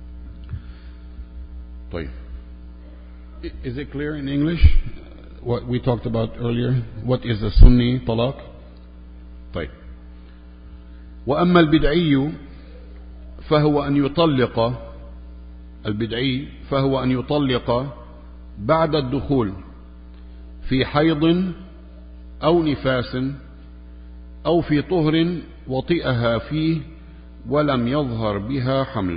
طيب. Is it clear in English what we talked about earlier? What is a Sunni talaq? طيب. وأما البدعي فهو أن يطلق البدعي فهو أن يطلق بعد الدخول في حيض أو نفاس أو في طهر وطئها فيه ولم يظهر بها حمل.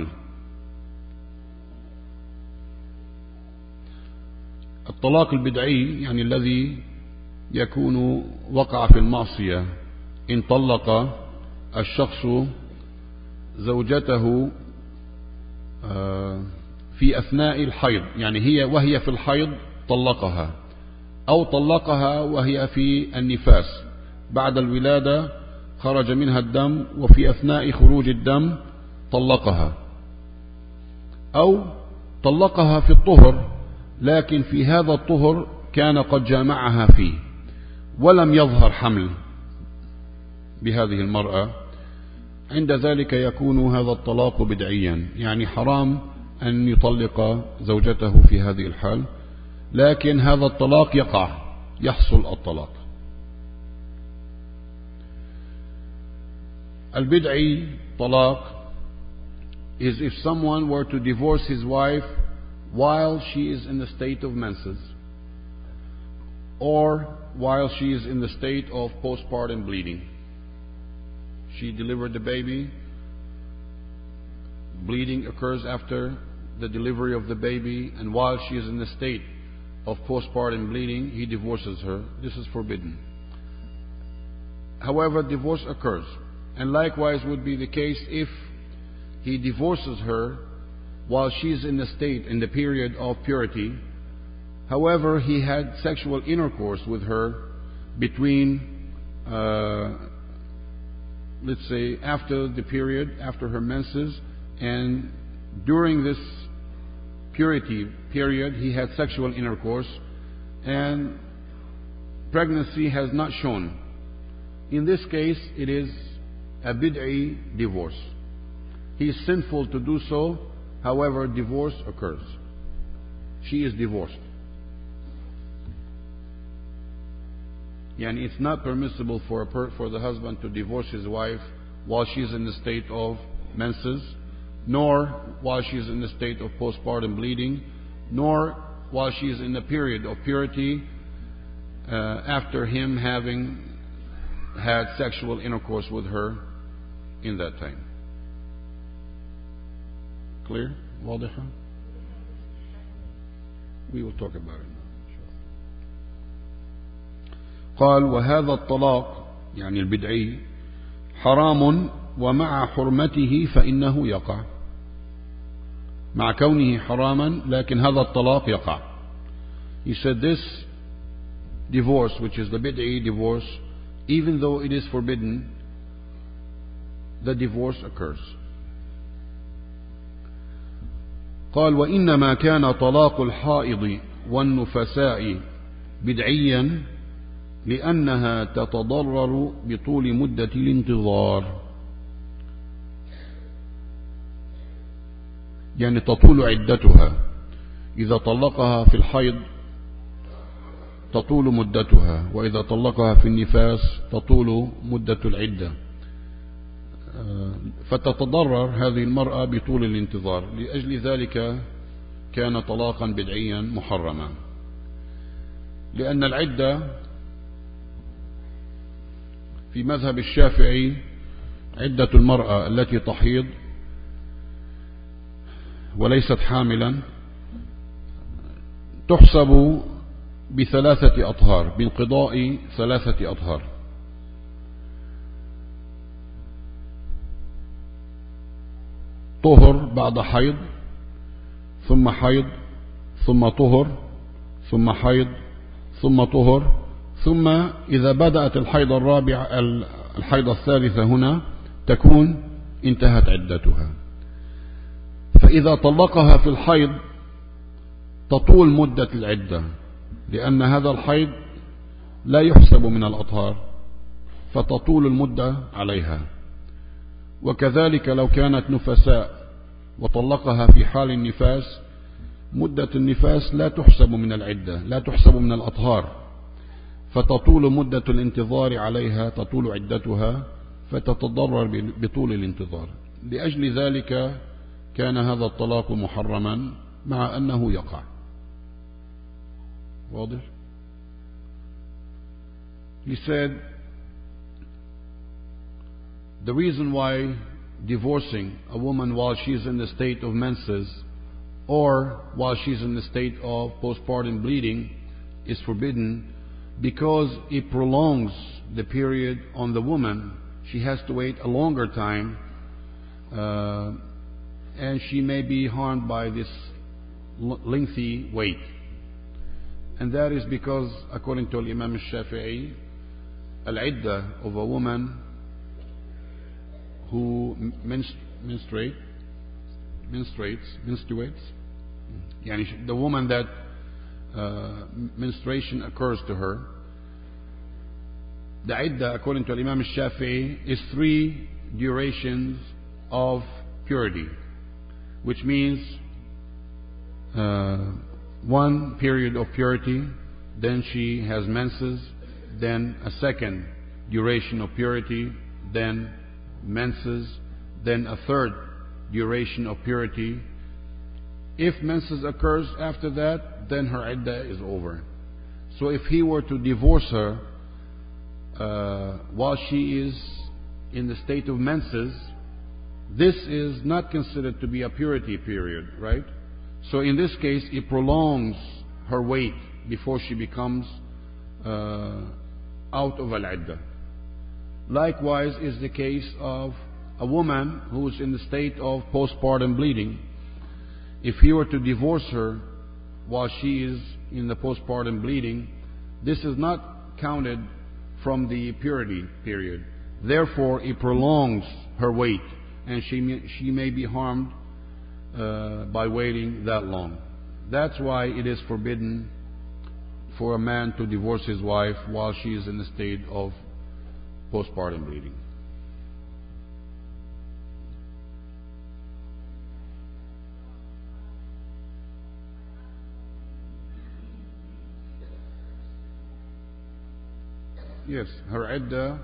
الطلاق البدعي يعني الذي يكون وقع في المعصية، إن طلق الشخص زوجته في أثناء الحيض، يعني هي وهي في الحيض طلقها، أو طلقها وهي في النفاس بعد الولادة خرج منها الدم وفي أثناء خروج الدم طلقها، أو طلقها في الطهر لكن في هذا الطهر كان قد جامعها فيه ولم يظهر حمل بهذه المرأة، عند ذلك يكون هذا الطلاق بدعيا، يعني حرام أن يطلق زوجته في هذه الحال، لكن هذا الطلاق يقع، يحصل الطلاق. البدعي طلاق is if someone were to divorce his wife while she is in the state of menses or while she is in the state of postpartum bleeding. She delivered the baby, bleeding occurs after the delivery of the baby, and while she is in the state of postpartum bleeding, he divorces her. This is forbidden. However, divorce occurs, and likewise would be the case if he divorces her while she is in the state, in the period of purity. However, he had sexual intercourse with her between uh, let's say after the period, after her menses, and during this purity period he had sexual intercourse and pregnancy has not shown. In this case it is a bid'i divorce. He is sinful to do so, however divorce occurs. She is divorced. Yani it's not permissible for, a per, for the husband to divorce his wife while she is in the state of menses, nor while she is in the state of postpartum bleeding, nor while she is in the period of purity uh, after him having had sexual intercourse with her in that time. Clear? واضحة? We will talk about it now. قال وهذا الطلاق يعني البدعي حرام ومع حرمته فإنه يقع. مع كونه حراما لكن هذا الطلاق يقع. He said this divorce, which is the bid'i divorce, even though it is forbidden, the divorce occurs. قال وإنما كان طلاق الحائض والنفساء بدعيا لأنها تتضرر بطول مدة الانتظار، يعني تطول عدتها. إذا طلقها في الحيض تطول مدتها، وإذا طلقها في النفاس تطول مدة العدة، فتتضرر هذه المرأة بطول الانتظار. لأجل ذلك كان طلاقا بدعيا محرما، لأن العدة في مذهب الشافعي عدة المرأة التي تحيض وليست حاملا تحسب بثلاثة أطهار، بانقضاء ثلاثة أطهار. طهر بعد حيض، ثم حيض، ثم طهر، ثم حيض، ثم طهر، ثم إذا بدأت الحيض الرابع الحيض الثالثة هنا تكون انتهت عدتها. فإذا طلقها في الحيض تطول مدة العدة، لأن هذا الحيض لا يحسب من الأطهار، فتطول المدة عليها. وكذلك لو كانت نفساء وطلقها في حال النفاس، مدة النفاس لا تحسب من العدة، لا تحسب من الأطهار، فتطول مدة الانتظار عليها، تطول عدتها، فتتضرر بطول الانتظار. لأجل ذلك كان هذا الطلاق محرما مع أنه يقع. واضح؟ He said the reason why divorcing a woman while she is in the state of menses or while she is in the state of postpartum bleeding is forbidden because it prolongs the period on the woman. She has to wait a longer time uh, and she may be harmed by this lengthy wait. And that is because, according to Imam al-Shafi'i, al-iddah of a woman who menstruate, menstruates, menstruates, yani the woman that uh, menstruation occurs to her, the iddah, according to Imam al-Shafi'i, is three durations of purity, which means uh, one period of purity, then she has menses, then a second duration of purity, then menses, then a third duration of purity. If menses occurs after that, then her iddah is over. So if he were to divorce her uh, while she is in the state of menses, this is not considered to be a purity period, right? So in this case, it prolongs her wait before she becomes uh, out of al-iddah. Likewise is the case of a woman who is in the state of postpartum bleeding. If he were to divorce her while she is in the postpartum bleeding, this is not counted from the purity period. Therefore, it prolongs her wait, and she may, she may be harmed uh, by waiting that long. That's why it is forbidden for a man to divorce his wife while she is in the state of postpartum bleeding. Yes, her iddah,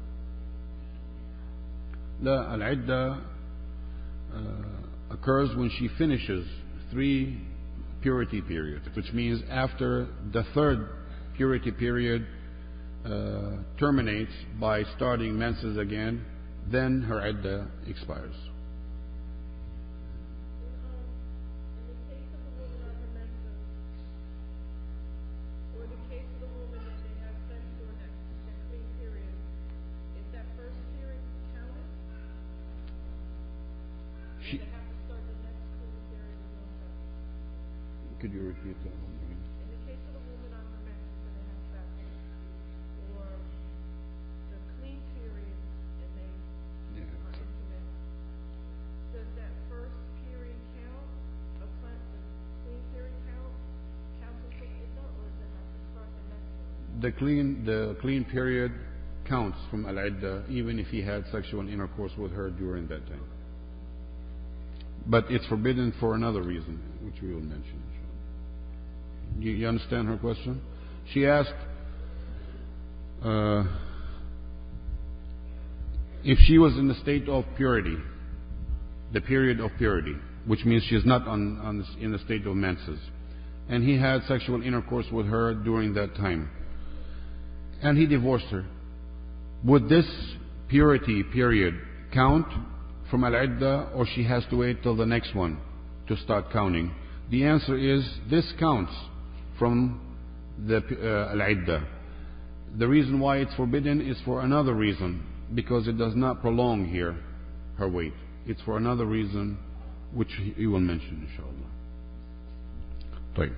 la al-iddah uh, occurs when she finishes three purity periods, which means after the third purity period uh, terminates by starting menses again, then her iddah expires. She, could you repeat that one again? In the case of a woman on her menses and they have sex, or the clean period and they Yeah. are intimate, does that first period count? A clean, the clean period count? Count as an iddah, or does it have to start the next one? The clean, the clean period counts from al-iddah, even if he had sexual intercourse with her during that time. But it's forbidden for another reason, which we will mention. You, you understand her question? She asked uh, if she was in the state of purity, the period of purity, which means she is not on, on this, in the state of menses, and he had sexual intercourse with her during that time, and he divorced her. Would this purity period count from al-iddah, or she has to wait till the next one to start counting? The answer is this counts from the uh, al-iddah. The reason why it's forbidden is for another reason, because it does not prolong here her wait. It's for another reason which he will mention inshallah. طيب.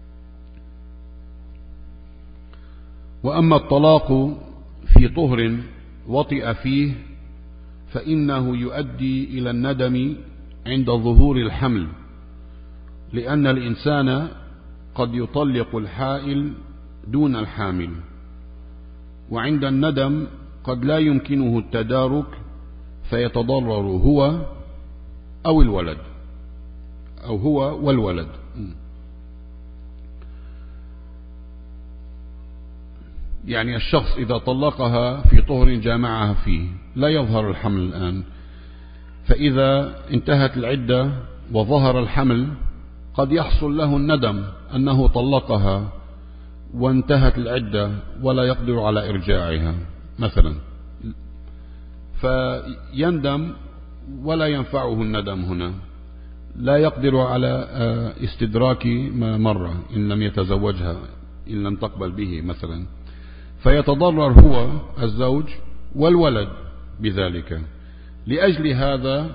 وأما الطلاق في طهر وطئ فيه فإنه يؤدي إلى الندم عند ظهور الحمل، لأن الإنسان قد يطلق الحائل دون الحامل، وعند الندم قد لا يمكنه التدارك فيتضرر هو أو الولد أو هو والولد. يعني الشخص إذا طلقها في طهر جامعها فيه لا يظهر الحمل الآن، فإذا انتهت العدة وظهر الحمل قد يحصل له الندم أنه طلقها وانتهت العدة ولا يقدر على إرجاعها مثلا، فيندم ولا ينفعه الندم هنا، لا يقدر على استدراك ما مر إن لم يتزوجها، إن لم تقبل به مثلا، فيتضرر هو الزوج والولد بذلك. لأجل هذا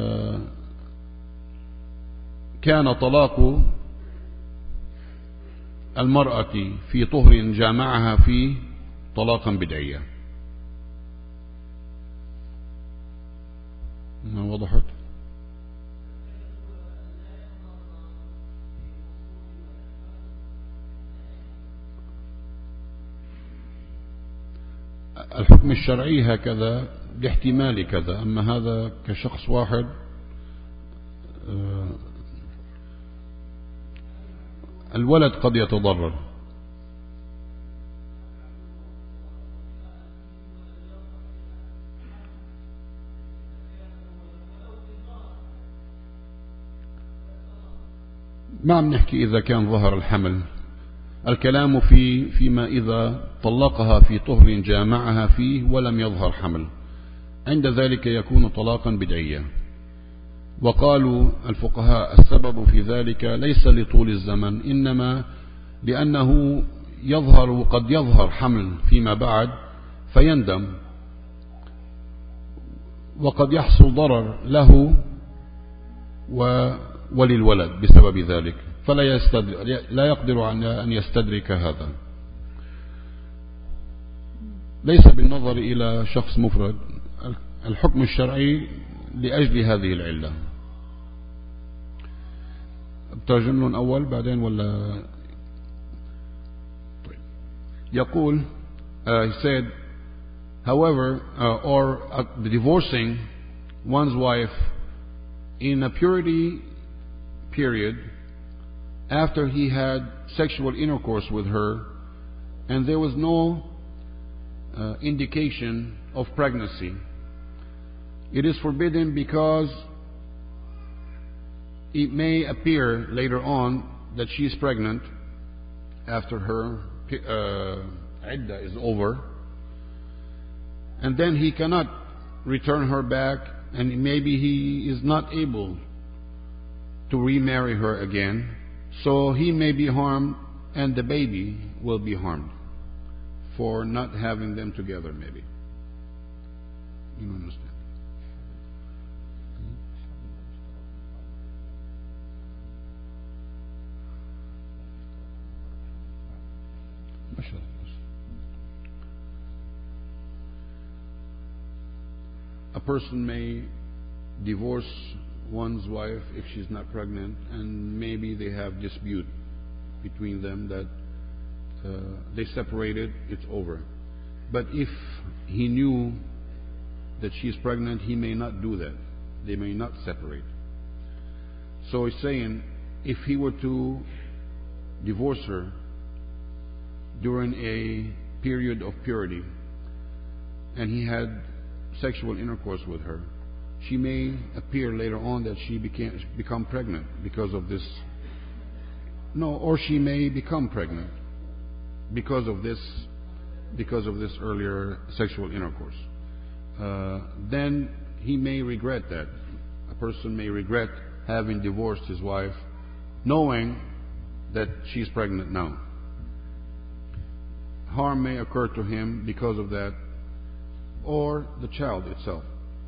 كان طلاق المرأة في طهر جامعها فيه طلاقا بدعيا. ما وضحت؟ الحكم الشرعي هكذا لاحتمال كذا، أما هذا كشخص واحد الولد قد يتضرر. ما عم نحكي إذا كان ظهر الحمل، الكلام في فيما إذا طلقها في طهر جامعها فيه ولم يظهر حمل، عند ذلك يكون طلاقا بدعيا. وقالوا الفقهاء السبب في ذلك ليس لطول الزمن، إنما لأنه يظهر قد يظهر حمل فيما بعد فيندم، وقد يحصل ضرر له وللولد بسبب ذلك، فلا يستدر لا يقدر أن يستدرك هذا. ليس بالنظر إلى شخص مفرد، الحكم الشرعي لأجل هذه العلة. بترجم لهم أول بعدين ولا؟ طيب. يقول uh, he said however uh, or uh, the divorcing one's wife in a purity period after he had sexual intercourse with her and there was no uh, indication of pregnancy, it is forbidden because it may appear later on that she is pregnant after her uh, iddah is over, and then he cannot return her back, and maybe he is not able to remarry her again, so he may be harmed and the baby will be harmed for not having them together. Maybe you understand. A person may divorce one's wife if she's not pregnant, and maybe they have dispute between them that uh, they separated, it's over. But if he knew that she's pregnant, he may not do that. They may not separate. So he's saying if he were to divorce her during a period of purity and he had sexual intercourse with her, she may appear later on that she became become pregnant because of this. No, or she may become pregnant because of this because of this earlier sexual intercourse. Uh, then he may regret that. A person may regret having divorced his wife, knowing that she's pregnant now. Harm may occur to him because of that, or the child itself.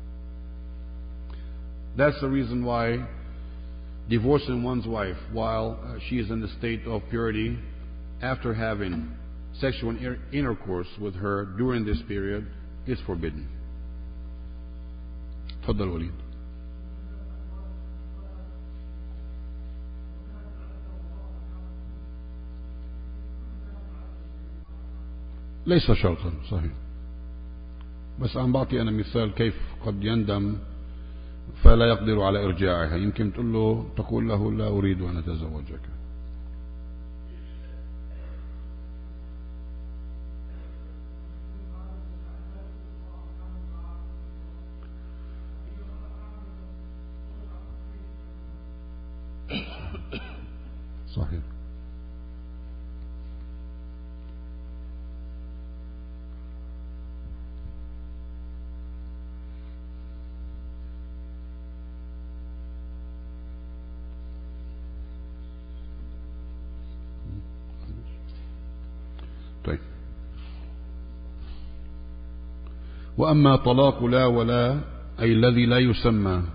That's the reason why divorcing one's wife while uh, she is in the state of purity after having sexual intercourse with her during this period is forbidden. تفضل وليد. ليس شرطا، صحيح، بس عم بعطي أنا مثال كيف قد يندم فلا يقدر على إرجاعها. يمكن تقول له تقول له لا أريد أن أتزوجك. صحيح. طيب. وأما طلاق لا ولا أي الذي لا يسمى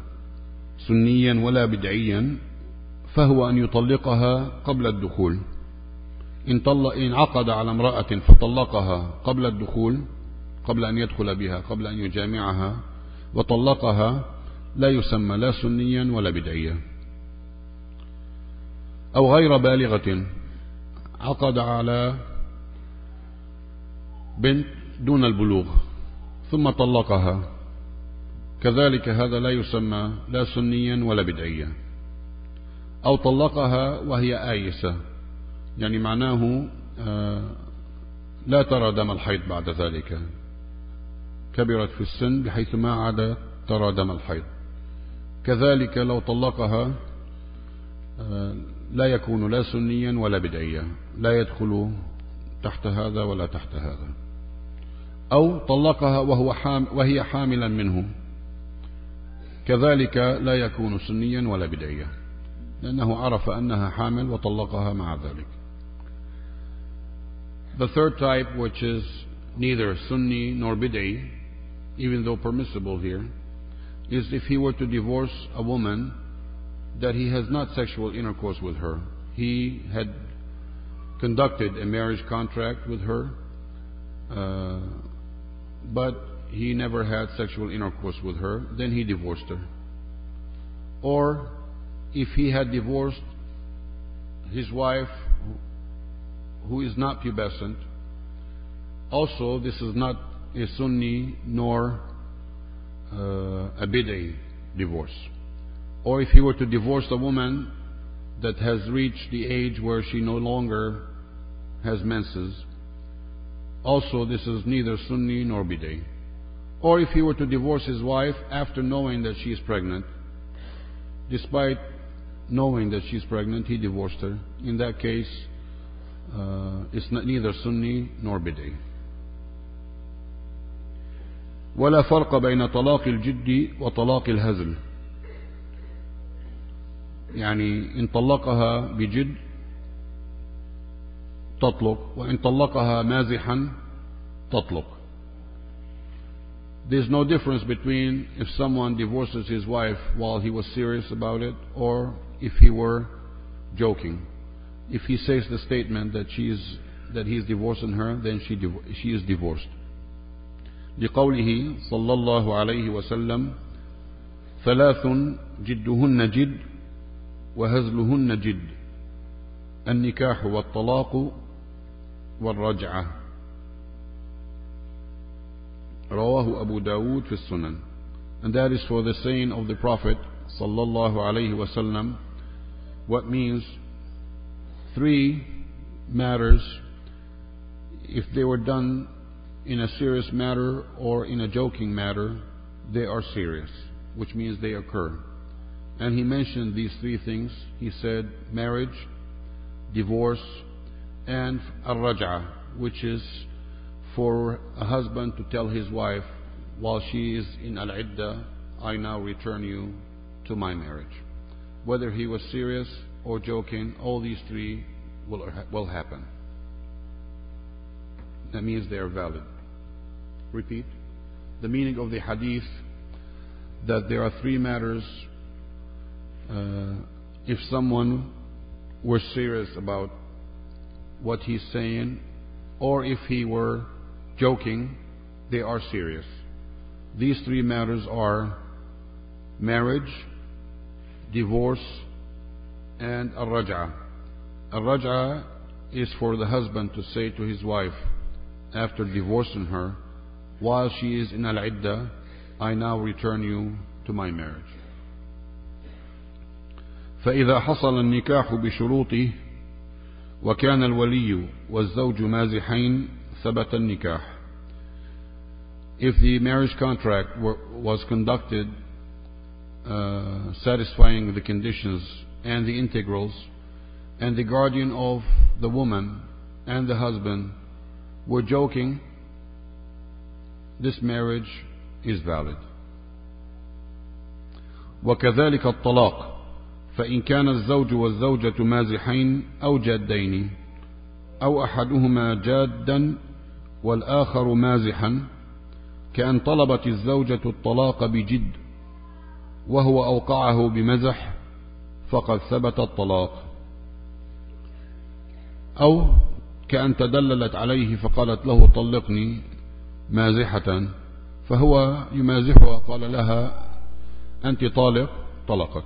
سنيا ولا بدعيا فهو أن يطلقها قبل الدخول إن, طلق إن عقد على امرأة فطلقها قبل الدخول، قبل أن يدخل بها، قبل أن يجامعها، وطلقها، لا يسمى لا سنيا ولا بدعيا. أو غير بالغة، عقد على بنت دون البلوغ ثم طلقها، كذلك هذا لا يسمى لا سنيا ولا بدعيا. أو طلقها وهي آيسة، يعني معناه لا ترى دم الحيض بعد ذلك، كبرت في السن بحيث ما عاد ترى دم الحيض. كذلك لو طلقها لا يكون لا سنيا ولا بدعيا، لا يدخل تحت هذا ولا تحت هذا. أو طلقها وهو حام وهي حاملا منه، كذلك لا يكون سنيا ولا بدعيا، لأنه عرف أنها حامل وطلقها مع ذلك. The third type, which is neither Sunni nor Bid'i, even though permissible here, is if he were to divorce a woman that he has not sexual intercourse with her. He had conducted a marriage contract with her, uh, but he never had sexual intercourse with her, then he divorced her. Or if he had divorced his wife who is not pubescent, also this is not a Sunni nor uh, a Bid'i divorce. Or if he were to divorce a woman that has reached the age where she no longer has menses, also this is neither Sunni nor Bid'i. Or if he were to divorce his wife after knowing that she is pregnant, despite knowing that she is pregnant, he divorced her. In that case, uh, it's not neither Sunni nor Bid'i. ولا فرق بين طلاق الجد وطلاق الهزل. يعني إن طلقها بجد تطلق، وإن طلقها مازحا تطلق. There's no difference between if someone divorces his wife while he was serious about it or if he were joking. If he says the statement that she is that he is divorcing her, then she she is divorced. لقوله صلى الله عليه وسلم ثلاث جدهن جد وهزلهن جد النكاح والطلاق والرجعة. رواه أبو داود في السنن. And that is for the saying of the Prophet صلى الله عليه وسلم, what means three matters, if they were done in a serious matter or in a joking matter, they are serious, which means they occur. And he mentioned these three things. He said marriage, divorce, and al-raj'ah, which is for a husband to tell his wife while she is in al-iddah, I now return you to my marriage. Whether he was serious or joking, all these three will, will happen. That means they are valid. Repeat. The meaning of the hadith, that there are three matters. Uh, if someone were serious about what he's saying, or if he were joking, they are serious. These three matters are marriage, divorce, and al-raj'ah. Al-raj'ah is for the husband to say to his wife after divorcing her, while she is in al-iddah, I now return you to my marriage. فإذا حصل النكاح بشروطه وكان الولي والزوج مازحين ثبت النكاح. If the marriage contract were, was conducted uh, satisfying the conditions and the integrals, and the guardian of the woman and the husband were joking, this marriage is valid. وكذلك الطلاق فإن كان الزوج والزوجة مازحين أو جادين أو أحدهما جادا والآخر مازحا، كأن طلبت الزوجة الطلاق بجد وهو أوقعه بمزح فقد ثبت الطلاق. أو كأن تدللت عليه فقالت له طلقني مازحة، فهو يمازحها، قال لها أنت طالق، طلقت.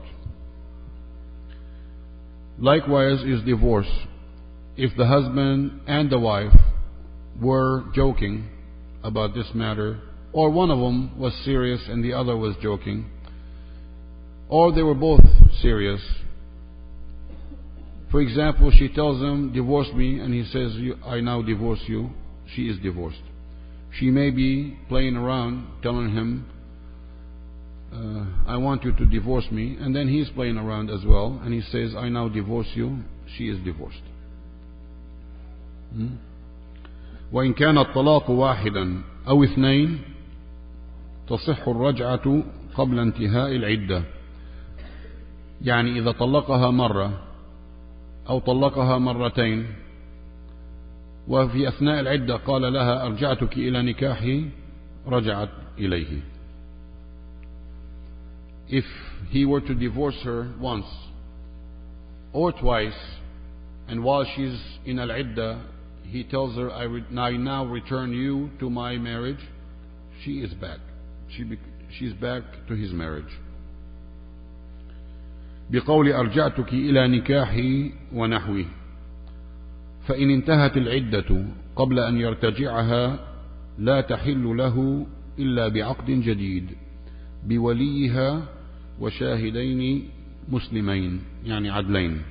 Likewise is divorce. If the husband and the wife were joking about this matter, or one of them was serious and the other was joking, or they were both serious. For example, she tells him, divorce me, and he says, I now divorce you. She is divorced. She may be playing around, telling him, uh, I want you to divorce me, and then he's playing around as well, and he says, I now divorce you. She is divorced. Hmm? وإن كان الطلاق واحدا أو اثنين تصح الرجعة قبل انتهاء العدة. يعني إذا طلقها مرة أو طلقها مرتين وفي أثناء العدة قال لها أرجعتك إلى نكاحي، رجعت إليه. If he were to divorce her once or twice, and while she's in al-iddah he tells her, I, re- I now return you to my marriage, she is back. She be- she's back to his marriage. بقول أرجعتك إلى نكاحي ونحوه. فإن انتهت العدة قبل أن يرتجعها لا تحل له إلا بعقد جديد بوليها وشاهدين مسلمين، يعني عدلين.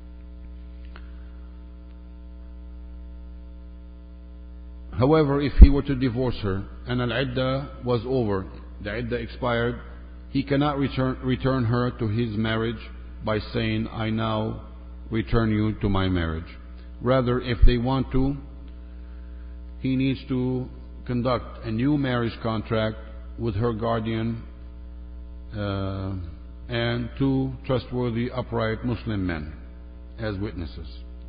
However, if he were to divorce her and al-iddah was over, the iddah expired, he cannot return, return her to his marriage by saying, I now return you to my marriage. Rather, if they want to, he needs to conduct a new marriage contract with her guardian uh, and two trustworthy, upright Muslim men as witnesses.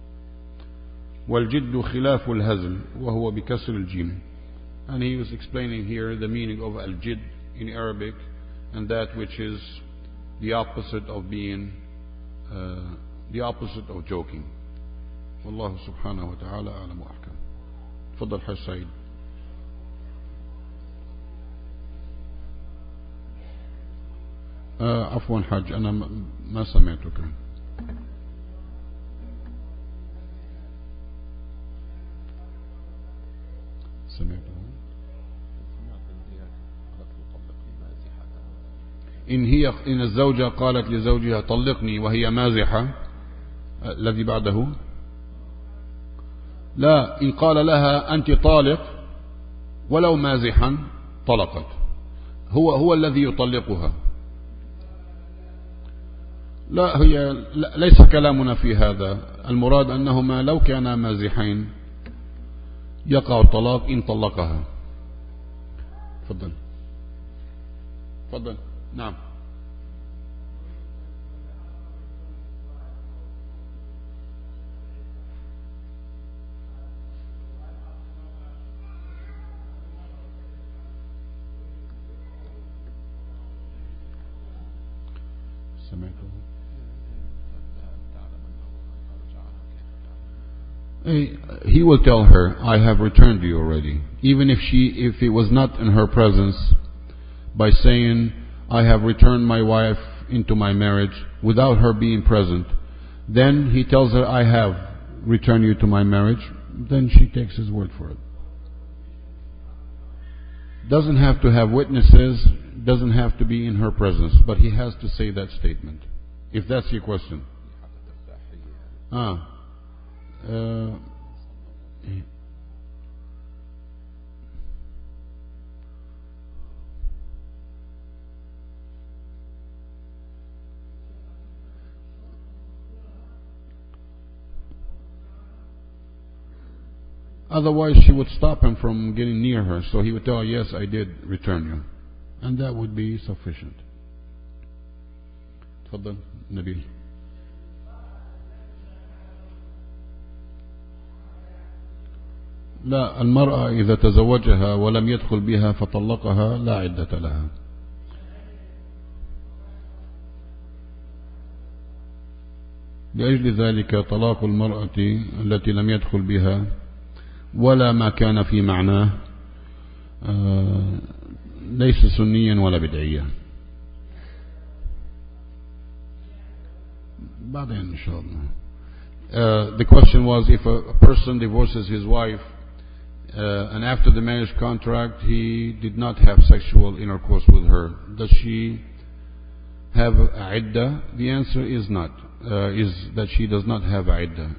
والجد خلاف الهزل وهو بكسر الجيم. And he was explaining here the meaning of al-jid in Arabic, and that which is the opposite of being uh, the opposite of joking. والله سبحانه وتعالى أعلم وأحكم. تفضل حاج سعيد. آه عفوا حاج، أنا ما سمعتك. سمعته. إن هي إن الزوجة قالت لزوجها طلقني وهي مازحة، الذي بعده لا، إن قال لها أنت طالق ولو مازحا طلقت، هو هو الذي يطلقها. لا، هي ليس كلامنا في هذا. المراد أنهما لو كانا مازحين يقع الطلاق إن طلقها. تفضل تفضل. نعم. سمعته. He will tell her, I have returned you already, even if she if it was not in her presence, by saying, I have returned my wife into my marriage without her being present. Then he tells her, I have returned you to my marriage. Then she takes his word for it. Doesn't have to have witnesses, doesn't have to be in her presence, but he has to say that statement. If that's your question. Ah. Uh, Otherwise she would stop him from getting near her, so he would tell her, yes, I did return you, and that would be sufficient. تفضل نبيل. لا، المرأة إذا تزوجها ولم يدخل بها فطلقها لا عدة لها. لأجل ذلك طلاق المرأة التي لم يدخل بها ولا ما كان في معناه ليس سنيا ولا بدعيا. بعدين إن شاء الله. Uh, the question was, if a, a person divorces his wife uh, and after the marriage contract he did not have sexual intercourse with her, does she have a iddah? The answer is not, uh, is that she does not have a iddah.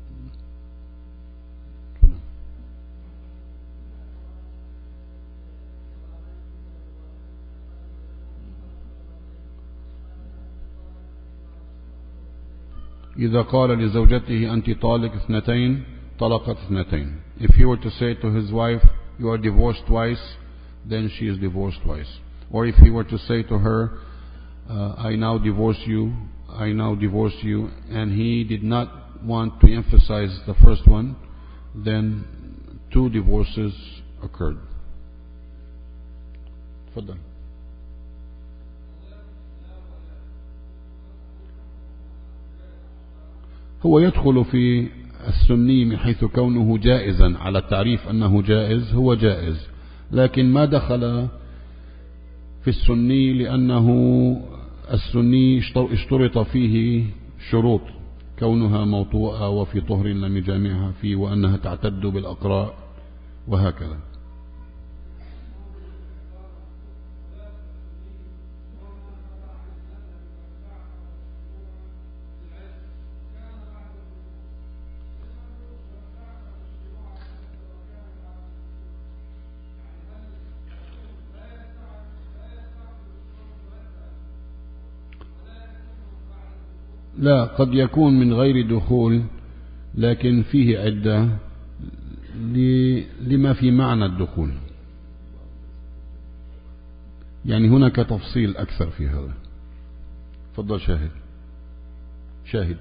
إذا قال لزوجته أنت طالق اثنتين طلقت اثنتين. If he were to say to his wife, you are divorced twice, then she is divorced twice. Or if he were to say to her, uh, I now divorce you, I now divorce you, and he did not want to emphasize the first one, then two divorces occurred. تفضل. هو يدخل في السني من حيث كونه جائزا على التعريف أنه جائز، هو جائز، لكن ما دخل في السني لأنه السني اشترط فيه شروط، كونها موطوءة وفي طهر لم يجامعها فيه وأنها تعتد بالأقراء وهكذا. لا، قد يكون من غير دخول لكن فيه عدة لما في معنى الدخول، يعني هناك تفصيل أكثر في هذا. تفضل شاهد. شاهد.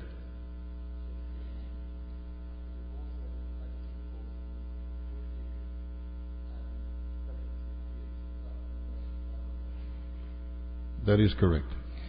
That is correct.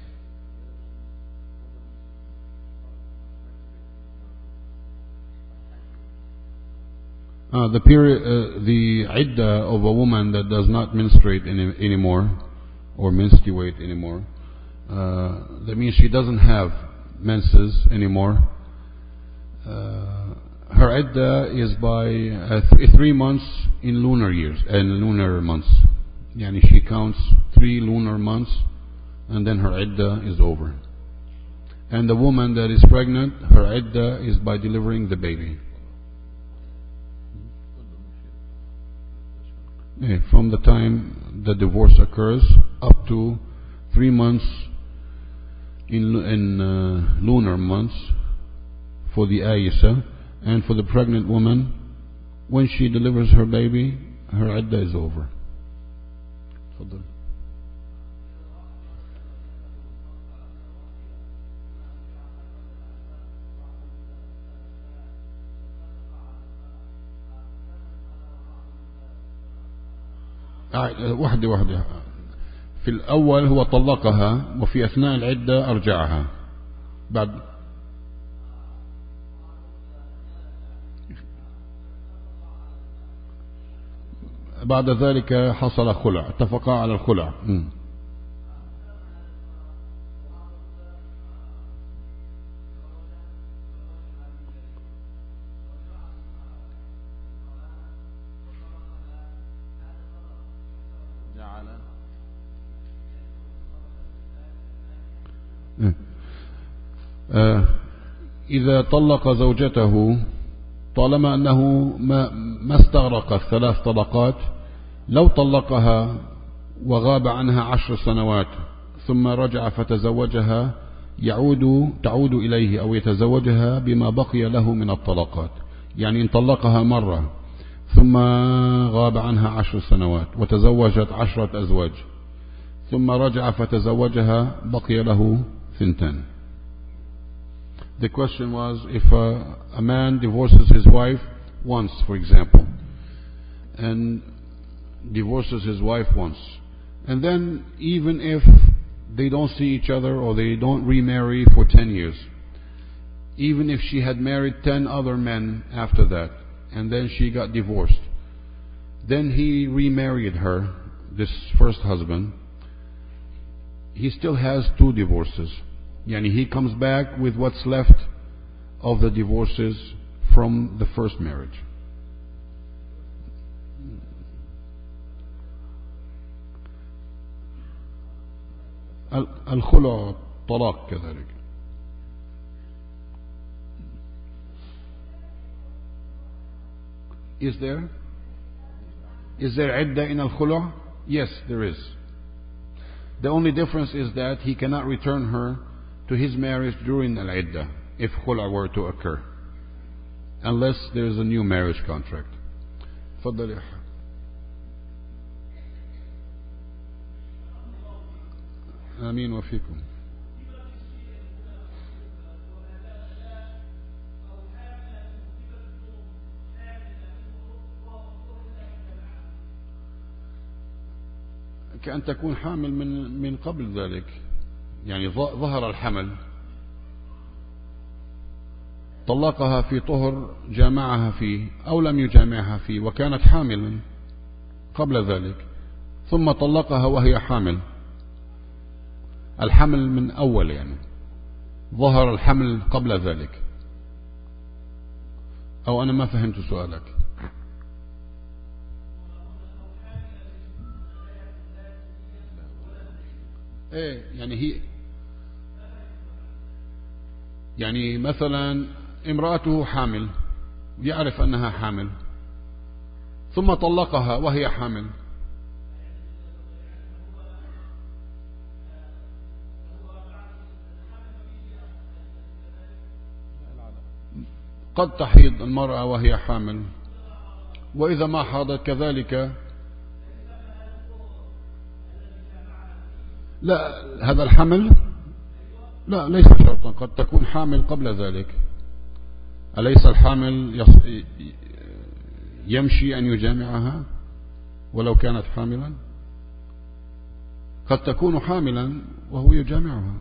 Uh, the period, uh, the iddah of a woman that does not menstruate any, anymore or menstruate anymore, uh, that means she doesn't have menses anymore. Uh, her iddah is by uh, th- three months in lunar years and lunar months. Yani she counts three lunar months and then her iddah is over. And the woman that is pregnant, her iddah is by delivering the baby. From the time the divorce occurs up to three months in, in uh, lunar months for the Ayisa, and for the pregnant woman, when she delivers her baby, her iddah is over. واحدة واحدة. في الأول هو طلقها وفي أثناء العدة أرجعها. بعد بعد ذلك حصل خلع، اتفقا على الخلع. م. إذا طلق زوجته طالما أنه ما, ما استغرق الثلاث طلقات، لو طلقها وغاب عنها عشر سنوات ثم رجع فتزوجها يعود تعود إليه أو يتزوجها بما بقي له من الطلقات. يعني إن طلقها مرة ثم غاب عنها عشر سنوات وتزوجت عشرة أزواج ثم رجع فتزوجها بقي له ثنتان. The question was, if a, a man divorces his wife once, for example, and divorces his wife once, and then even if they don't see each other or they don't remarry for ten years, even if she had married ten other men after that, and then she got divorced, then he remarried her, this first husband, he still has two divorces. Yani he comes back with what's left of the divorces from the first marriage. الخلع طلاق كذلك. Is there? Is there عدة in al-khulu'? Yes, there is. The only difference is that he cannot return her to his marriage during al-iddah if khulu' were to occur, unless there is a new marriage contract. تفضل يا أخي. آمين وفيكم. كأن تكون حامل من من قبل ذلك، يعني ظهر الحمل، طلقها في طهر جامعها فيه أو لم يجامعها فيه وكانت حاملا قبل ذلك، ثم طلقها وهي حامل. الحمل من أول، يعني ظهر الحمل قبل ذلك. أو أنا ما فهمت سؤالك. إيه يعني هي يعني مثلا امرأته حامل، يعرف أنها حامل، ثم طلقها وهي حامل، قد تحيض المرأة وهي حامل، وإذا ما حاضت كذلك. لا، هذا الحمل لا ليس شرطا، قد تكون حامل قبل ذلك. أليس الحامل يمشي أن يجامعها ولو كانت حاملا؟ قد تكون حاملا وهو يجامعها.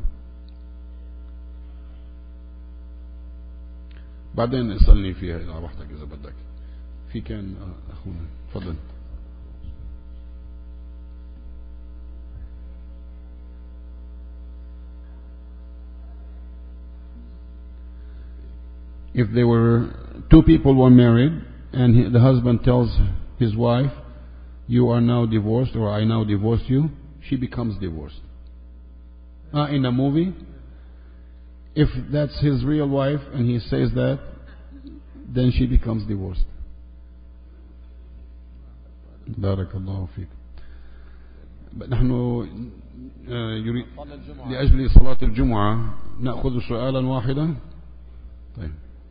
بعدين اسألني فيها إذا وحدك إذا بدك. في كان أخونا تفضل. If there were two people were married and he, the husband tells his wife, you are now divorced, or I now divorce you, she becomes divorced. Uh, in a movie, if that's his real wife and he says that, then she becomes divorced. بارك الله فيك. نحن يريد لأجل صلاة الجمعة نأخذ سؤالا واحدا. طيب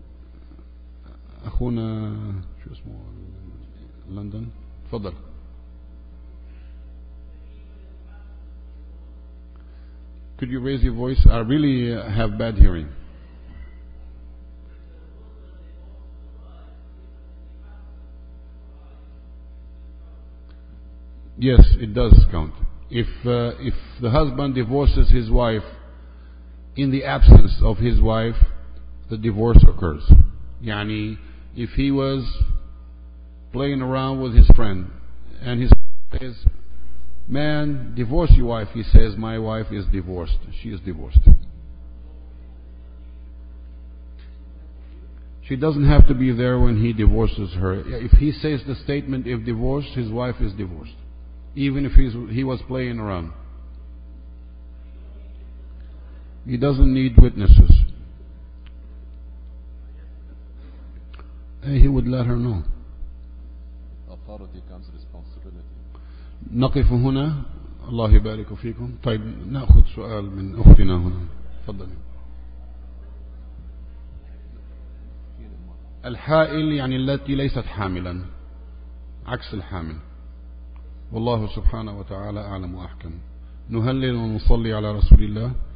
أخونا شو اسمه لندن تفضل. Could you raise your voice? I really have bad hearing. Yes, it does count. If uh, if the husband divorces his wife in the absence of his wife, the divorce occurs. Yani, if he was playing around with his friend and his friend says, man, divorce your wife, he says, my wife is divorced, she is divorced. She doesn't have to be there when he divorces her. If he says the statement, if divorced, his wife is divorced, even if he's, he was playing around. He doesn't need witnesses. He would let her know. Authority comes responsibility. نقف هنا. الله يبارك فيكم. طيب نأخذ سؤال من أختنا هنا. تفضلي. الحائل يعني التي ليست حاملا، عكس الحامل. والله سبحانه وتعالى أعلم وأحكم. نهلل ونصلي على رسول الله.